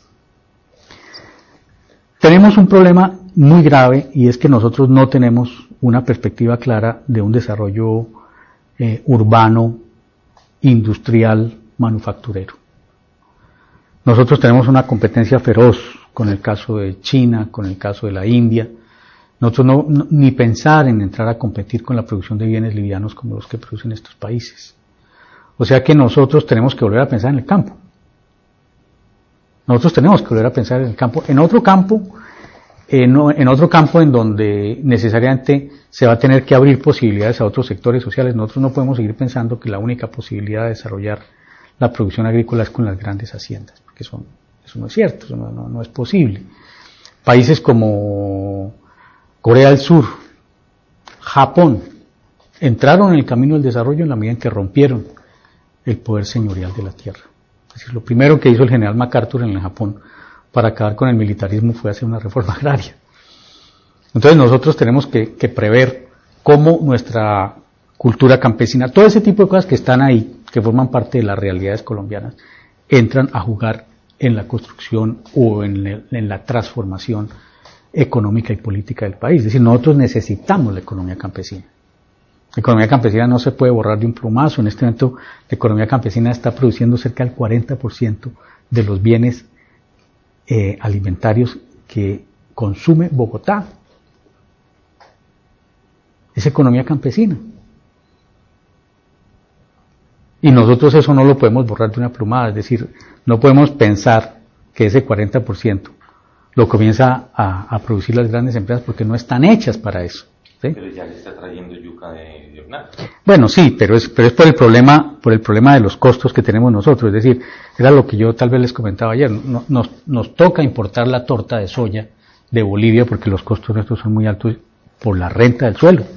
Tenemos un problema muy grave, y es que nosotros no tenemos una perspectiva clara de un desarrollo urbano, industrial, manufacturero. Nosotros tenemos una competencia feroz con el caso de China, con el caso de la India. Nosotros ni pensar en entrar a competir con la producción de bienes livianos como los que producen estos países. O sea que nosotros tenemos que volver a pensar en el campo. Nosotros tenemos que volver a pensar en el campo, en otro campo en donde necesariamente se va a tener que abrir posibilidades a otros sectores sociales. Nosotros no podemos seguir pensando que la única posibilidad de desarrollar la producción agrícola es con las grandes haciendas, porque eso no es cierto, eso no es posible. Países como Corea del Sur, Japón, entraron en el camino del desarrollo en la medida en que rompieron el poder señorial de la tierra. Es decir, lo primero que hizo el general MacArthur en el Japón para acabar con el militarismo fue hacer una reforma agraria. Entonces nosotros tenemos que prever cómo nuestra cultura campesina, todo ese tipo de cosas que están ahí, que forman parte de las realidades colombianas, entran a jugar en la construcción o en la transformación económica y política del país. Es decir, nosotros necesitamos la economía campesina. La economía campesina no se puede borrar de un plumazo. En este momento, la economía campesina está produciendo cerca del 40% de los bienes alimentarios que consume Bogotá. Es economía campesina. Y nosotros eso no lo podemos borrar de una plumada, es decir, no podemos pensar que ese 40% lo comienza a producir las grandes empresas porque no están hechas para eso. ¿Sí? Pero ya le está trayendo yuca de Hernán. Bueno, sí, pero es por el problema de los costos que tenemos nosotros. Es decir, era lo que yo tal vez les comentaba ayer. Nos toca importar la torta de soya de Bolivia porque los costos nuestros son muy altos por la renta del suelo.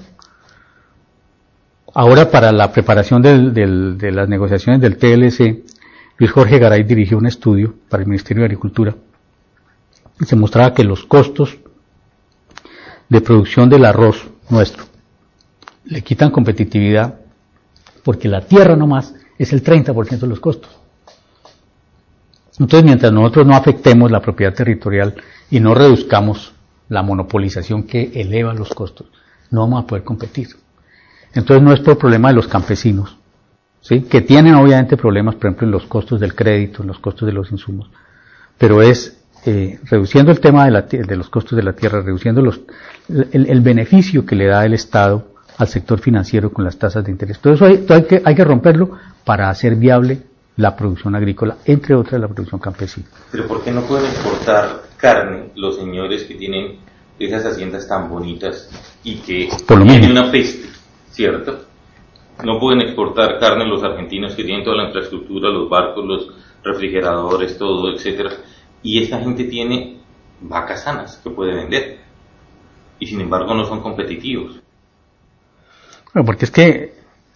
Ahora, para la preparación de las negociaciones del TLC, Luis Jorge Garay dirigió un estudio para el Ministerio de Agricultura y se mostraba que los costos de producción del arroz nuestro le quitan competitividad porque la tierra nomás es el 30% de los costos. Entonces, mientras nosotros no afectemos la propiedad territorial y no reduzcamos la monopolización que eleva los costos, no vamos a poder competir. Entonces no es por problema de los campesinos, ¿sí? Que tienen obviamente problemas, por ejemplo, en los costos del crédito, en los costos de los insumos, pero es reduciendo el tema de los costos de la tierra, reduciendo el beneficio que le da el Estado al sector financiero con las tasas de interés. Todo eso hay que romperlo para hacer viable la producción agrícola, entre otras la producción campesina. Pero ¿por qué no pueden exportar carne los señores que tienen esas haciendas tan bonitas y que tienen una peste, ¿cierto? No pueden exportar carne los argentinos que tienen toda la infraestructura, los barcos, los refrigeradores, todo, etcétera. Y esta gente tiene vacas sanas que puede vender. Y sin embargo no son competitivos. Bueno, porque es que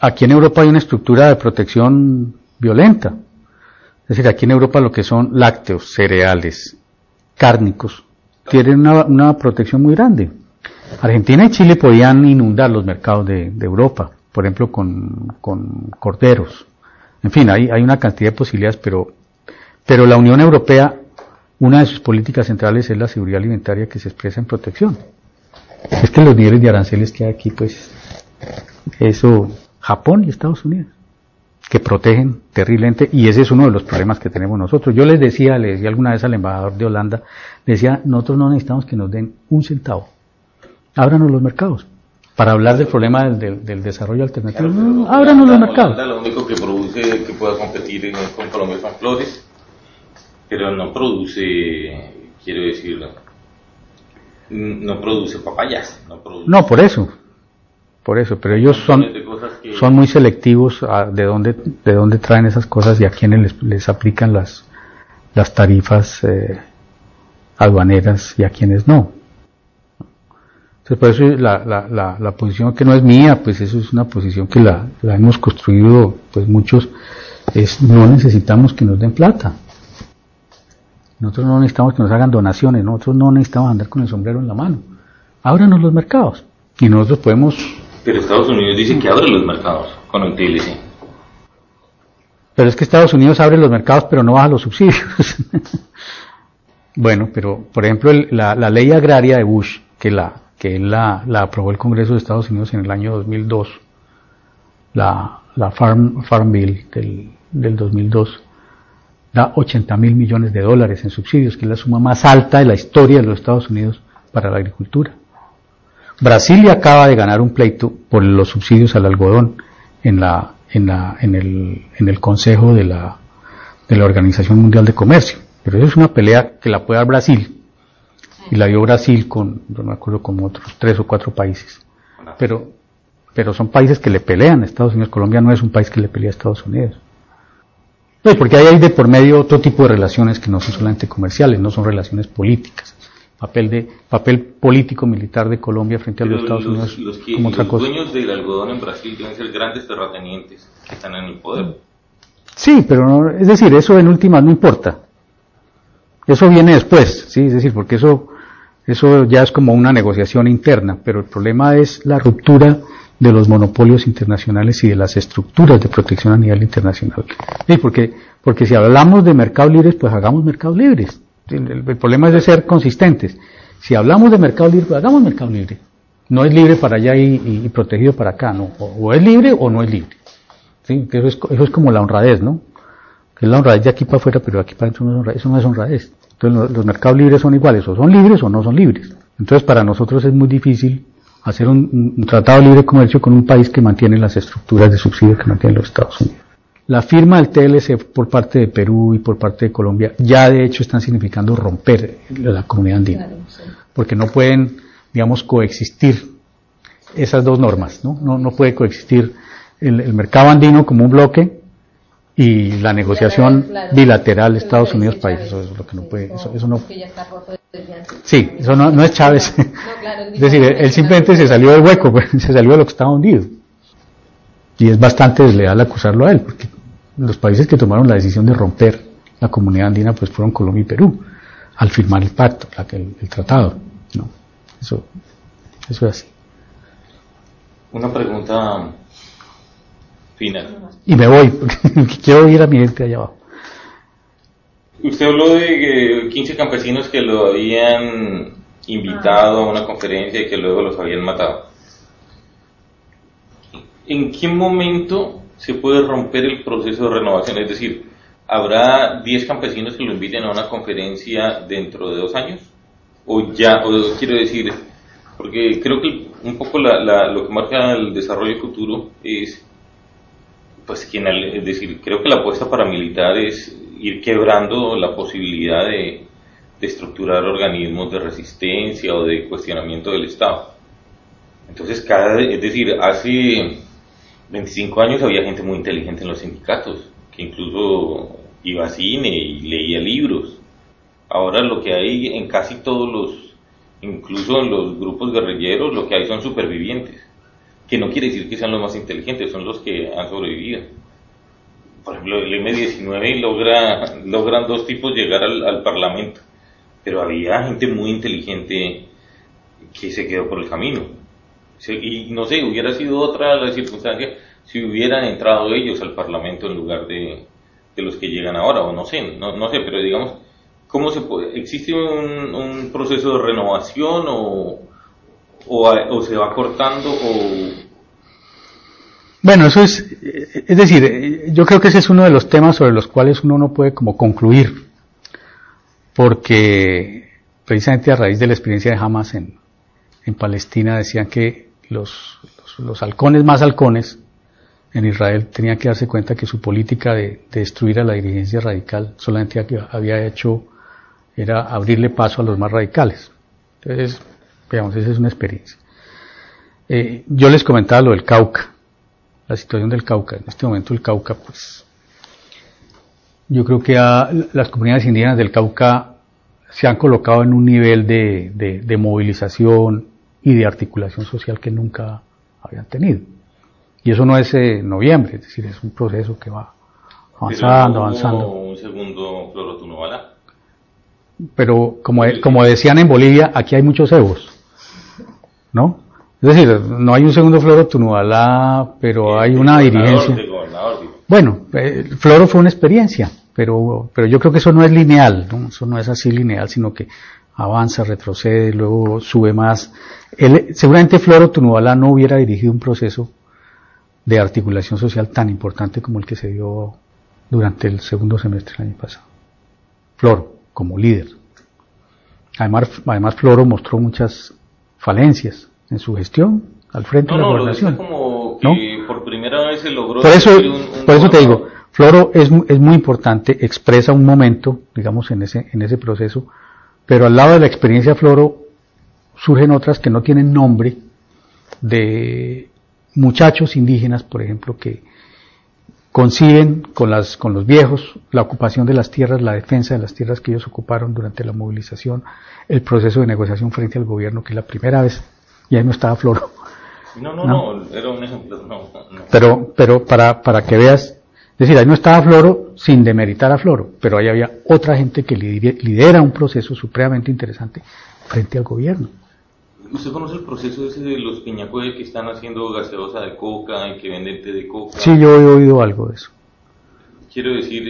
aquí en Europa hay una estructura de protección violenta. Es decir, aquí en Europa lo que son lácteos, cereales, cárnicos, tienen una protección muy grande. Argentina y Chile podían inundar los mercados de Europa, por ejemplo con corderos. En fin, hay una cantidad de posibilidades, pero la Unión Europea, una de sus políticas centrales es la seguridad alimentaria que se expresa en protección. Es que los niveles de aranceles que hay aquí, pues, eso, Japón y Estados Unidos, que protegen terriblemente, y ese es uno de los problemas que tenemos nosotros. Yo le decía alguna vez al embajador de Holanda, le decía, nosotros no necesitamos que nos den un centavo, ábranos los mercados, para hablar del problema del desarrollo alternativo. Claro, no, ábranos los mercados. Holanda lo único que produce que pueda competir con Colombia son flores, pero no produce, quiero decir, no produce papayas. No, por eso, pero ellos son muy selectivos de dónde traen esas cosas y a quienes les aplican las tarifas aduaneras y a quienes no. Entonces, por eso la posición que no es mía, pues eso es una posición que la hemos construido, pues muchos, no necesitamos que nos den plata. Nosotros no necesitamos que nos hagan donaciones, nosotros no necesitamos andar con el sombrero en la mano. Ábranos los mercados y nosotros podemos... Pero Estados Unidos dice que abre los mercados con el TLC. Pero es que Estados Unidos abre los mercados pero no baja los subsidios. Bueno, pero por ejemplo la ley agraria de Bush, que la aprobó el Congreso de Estados Unidos en el año 2002, la Farm Bill del 2002, da $80.000 millones en subsidios, que es la suma más alta de la historia de los Estados Unidos para la agricultura. Brasil acaba de ganar un pleito por los subsidios al algodón en el Consejo de la Organización Mundial de Comercio. Pero eso es una pelea que la puede dar Brasil. Y la dio Brasil no me acuerdo, como otros 3 o 4 países. Pero son países que le pelean a Estados Unidos. Colombia no es un país que le pelea a Estados Unidos. No, porque hay de por medio otro tipo de relaciones que no son solamente comerciales, no son relaciones políticas. Papel político militar de Colombia frente a los Estados Unidos como otra cosa. Los dueños del algodón en Brasil deben ser grandes terratenientes que están en el poder. Sí, pero no, es decir, eso en últimas no importa. Eso viene después, sí, es decir, porque eso ya es como una negociación interna, pero el problema es la ruptura de los monopolios internacionales y de las estructuras de protección a nivel internacional. Sí, porque si hablamos de mercados libres, pues hagamos mercados libres. El problema es de ser consistentes. Si hablamos de mercado libre, pues hagamos mercado libre. No es libre para allá y protegido para acá, no. O es libre o no es libre. ¿Sí? Eso es como la honradez, ¿no? Que es la honradez de aquí para afuera, pero de aquí para adentro no es honradez. Eso no es honradez. Entonces los mercados libres son iguales, o son libres o no son libres. Entonces para nosotros es muy difícil hacer un tratado de libre comercio con un país que mantiene las estructuras de subsidio que mantienen los Estados Unidos. La firma del TLC por parte de Perú y por parte de Colombia ya de hecho están significando romper la comunidad andina, porque no pueden, digamos, coexistir esas dos normas, ¿no? No puede coexistir el mercado andino como un bloque y la negociación bilateral Estados Unidos país. Eso es lo que no puede, eso no. Sí, eso no es Chávez. Es decir, él simplemente se salió del hueco, pues, se salió de lo que estaba hundido. Y es bastante desleal acusarlo a él, porque los países que tomaron la decisión de romper la comunidad andina pues fueron Colombia y Perú, al firmar el pacto, el tratado. No, eso es así. Una pregunta final. Y me voy, porque quiero ir a mi gente allá abajo. Usted habló de 15 campesinos que lo habían invitado a una conferencia y que luego los habían matado. ¿En qué momento se puede romper el proceso de renovación? Es decir, ¿habrá 10 campesinos que lo inviten a una conferencia dentro de 2 años? O quiero decir, porque creo que un poco lo que marca el desarrollo futuro es, pues, es decir, creo que la apuesta paramilitar es ir quebrando la posibilidad de estructurar organismos de resistencia o de cuestionamiento del Estado. Entonces, es decir, hace 25 años había gente muy inteligente en los sindicatos, que incluso iba a cine y leía libros. Ahora lo que hay en casi todos incluso en los grupos guerrilleros, lo que hay son supervivientes. que no quiere decir que sean los más inteligentes, son los que han sobrevivido. Por ejemplo, el M-19 logran dos tipos llegar al Parlamento, pero había gente muy inteligente que se quedó por el camino. Y no sé, hubiera sido otra la circunstancia si hubieran entrado ellos al Parlamento en lugar de los que llegan ahora, o no sé, pero digamos, ¿cómo se puede? ¿Existe un proceso de renovación o se va cortando Bueno, eso es decir, yo creo que ese es uno de los temas sobre los cuales uno no puede como concluir, porque precisamente a raíz de la experiencia de Hamas en Palestina decían que los halcones más halcones en Israel tenían que darse cuenta que su política de destruir a la dirigencia radical solamente había hecho era abrirle paso a los más radicales. Entonces, digamos, esa es una experiencia. Yo les comentaba lo del Cauca, la situación del Cauca. En este momento el Cauca, pues, yo creo que las comunidades indígenas del Cauca se han colocado en un nivel de movilización y de articulación social que nunca habían tenido. Y eso no es noviembre, es decir, es un proceso que va avanzando. Un segundo Floro Tunubala. Pero como decían en Bolivia, aquí hay muchos ebos, ¿no? Es decir, no hay un segundo Floro Tunubala, pero hay una dirigencia. Bueno, Floro fue una experiencia, pero yo creo que eso no es lineal, ¿no? Eso no es así lineal, sino que avanza, retrocede, luego sube más. Seguramente Floro Tunubala no hubiera dirigido un proceso de articulación social tan importante como el que se dio durante el segundo semestre del año pasado. Floro, como líder. Además Floro mostró muchas falencias en su gestión al frente de la gobernación. Como que por primera vez se logró. Por eso te digo, Floro es muy importante, expresa un momento, digamos, en ese proceso, pero al lado de la experiencia de Floro surgen otras que no tienen nombre, de muchachos indígenas, por ejemplo, que conciben con los viejos la ocupación de las tierras, la defensa de las tierras que ellos ocuparon durante la movilización, el proceso de negociación frente al gobierno, que es la primera vez, y ahí no estaba Floro. No, era un ejemplo, no. Pero para que veas, es decir, ahí no estaba Floro sin demeritar a Floro, pero ahí había otra gente que lidera un proceso supremamente interesante frente al gobierno. ¿Usted conoce el proceso ese de los Piñacuel que están haciendo gaseosa de coca y que venden té de coca? Sí, yo he oído algo de eso. Quiero decir,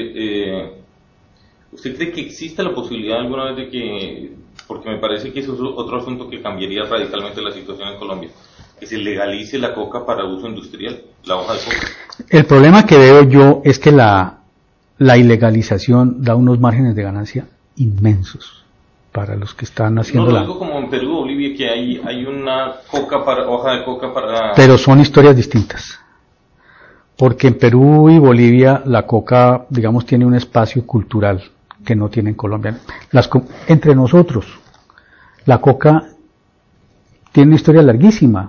¿usted cree que exista la posibilidad alguna vez de que, porque me parece que eso es otro asunto que cambiaría radicalmente la situación en Colombia, que se legalice la coca para uso industrial, la hoja de coca? El problema que veo yo es que la ilegalización da unos márgenes de ganancia inmensos para los que están haciendo lo digo como en Perú, Bolivia, que hay una hoja de coca para... Pero son historias distintas. Porque en Perú y Bolivia la coca, digamos, tiene un espacio cultural que no tiene en Colombia. Entre nosotros, la coca tiene una historia larguísima.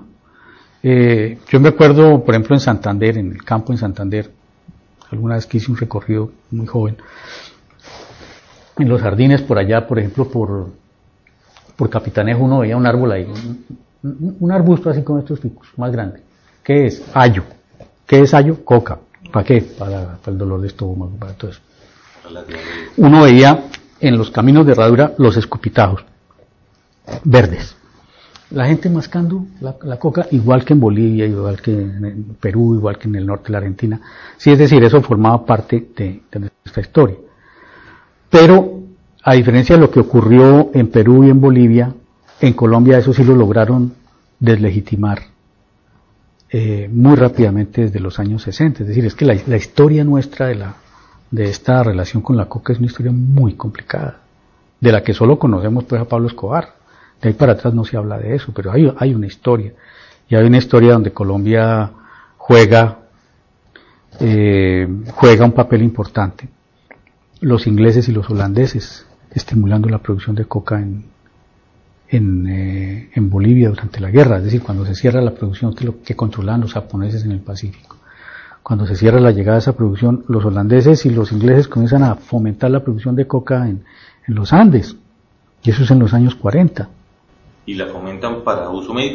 Yo me acuerdo, por ejemplo, en Santander, en el campo en Santander, alguna vez que hice un recorrido muy joven, en los jardines por allá, por ejemplo, por Capitanejo, uno veía un árbol ahí, un arbusto así con estos picos, más grande. ¿Qué es? Ayo. ¿Qué es ayo? Coca. ¿Para qué? Para el dolor de estómago, para todo eso. Uno veía en los caminos de herradura los escupitajos verdes. La gente mascando la coca, igual que en Bolivia, igual que en Perú, igual que en el norte de la Argentina. Sí, es decir, eso formaba parte de nuestra historia. Pero, a diferencia de lo que ocurrió en Perú y en Bolivia, en Colombia eso sí lo lograron deslegitimar muy rápidamente desde los años 60. Es decir, es que la historia nuestra de esta relación con la coca es una historia muy complicada, de la que solo conocemos pues a Pablo Escobar. De ahí para atrás no se habla de eso, pero hay una historia. Y hay una historia donde Colombia juega un papel importante. Los ingleses y los holandeses estimulando la producción de coca en Bolivia durante la guerra, es decir, cuando se cierra la producción que controlaban los japoneses en el Pacífico. Cuando se cierra la llegada de esa producción, los holandeses y los ingleses comienzan a fomentar la producción de coca en los Andes, y eso es en los años 40. Y la fomentan para uso médico,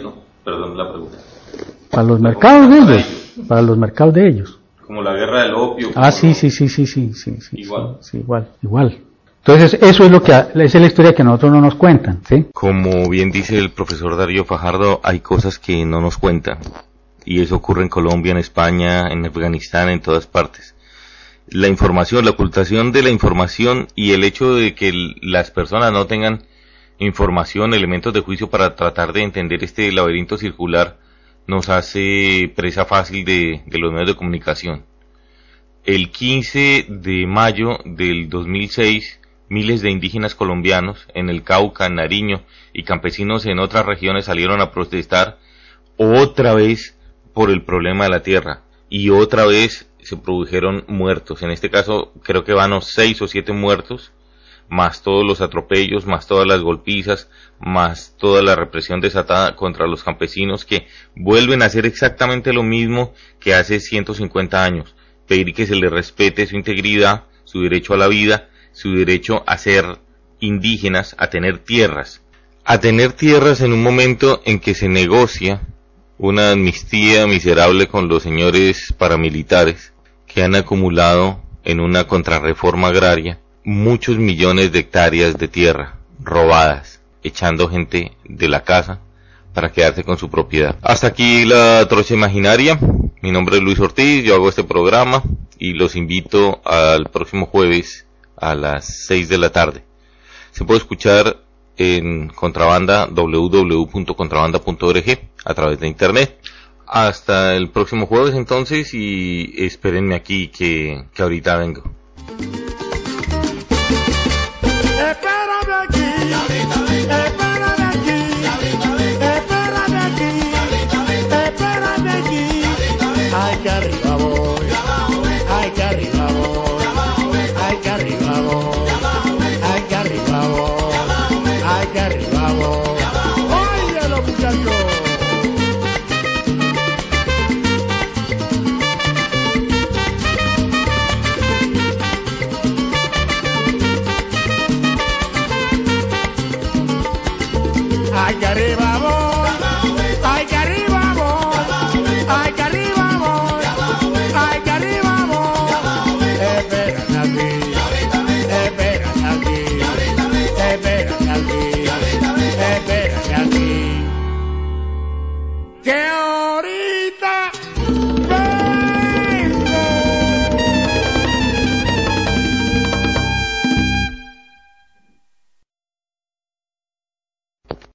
Perdón la pregunta. Para los mercados de ellos, para los mercados de ellos. Como la guerra del opio. Ah, sí. Igual. Sí, igual. Entonces, eso es esa es la historia que a nosotros no nos cuentan, ¿sí? Como bien dice el profesor Darío Fajardo, hay cosas que no nos cuentan. Y eso ocurre en Colombia, en España, en Afganistán, en todas partes. La información, la ocultación de la información y el hecho de que las personas no tengan información, elementos de juicio para tratar de entender este laberinto circular, nos hace presa fácil de los medios de comunicación. El 15 de mayo del 2006, miles de indígenas colombianos en el Cauca, en Nariño, y campesinos en otras regiones salieron a protestar otra vez por el problema de la tierra, y otra vez se produjeron muertos. En este caso creo que van 6 o 7 muertos, más todos los atropellos, más todas las golpizas, más toda la represión desatada contra los campesinos, que vuelven a hacer exactamente lo mismo que hace 150 años, pedir que se les respete su integridad, su derecho a la vida, su derecho a ser indígenas, a tener tierras en un momento en que se negocia una amnistía miserable con los señores paramilitares que han acumulado en una contrarreforma agraria muchos millones de hectáreas de tierra robadas, echando gente de la casa para quedarse con su propiedad. Hasta aquí la trocha imaginaria. Mi nombre es Luis Ortiz, yo hago este programa y los invito al próximo jueves a las 6 de la tarde. Se puede escuchar en Contrabanda, www.contrabanda.org, a través de internet. Hasta el próximo jueves entonces, y espérenme aquí que ahorita vengo. Espérame aquí, espérame aquí, espérame aquí, espérame aquí. Ay, que arriba voy, ay, que arriba voy, ay, que arriba voy, ay, que arriba voy, ay, que arriba voy. Oye, los muchachos. Ay, que arriba.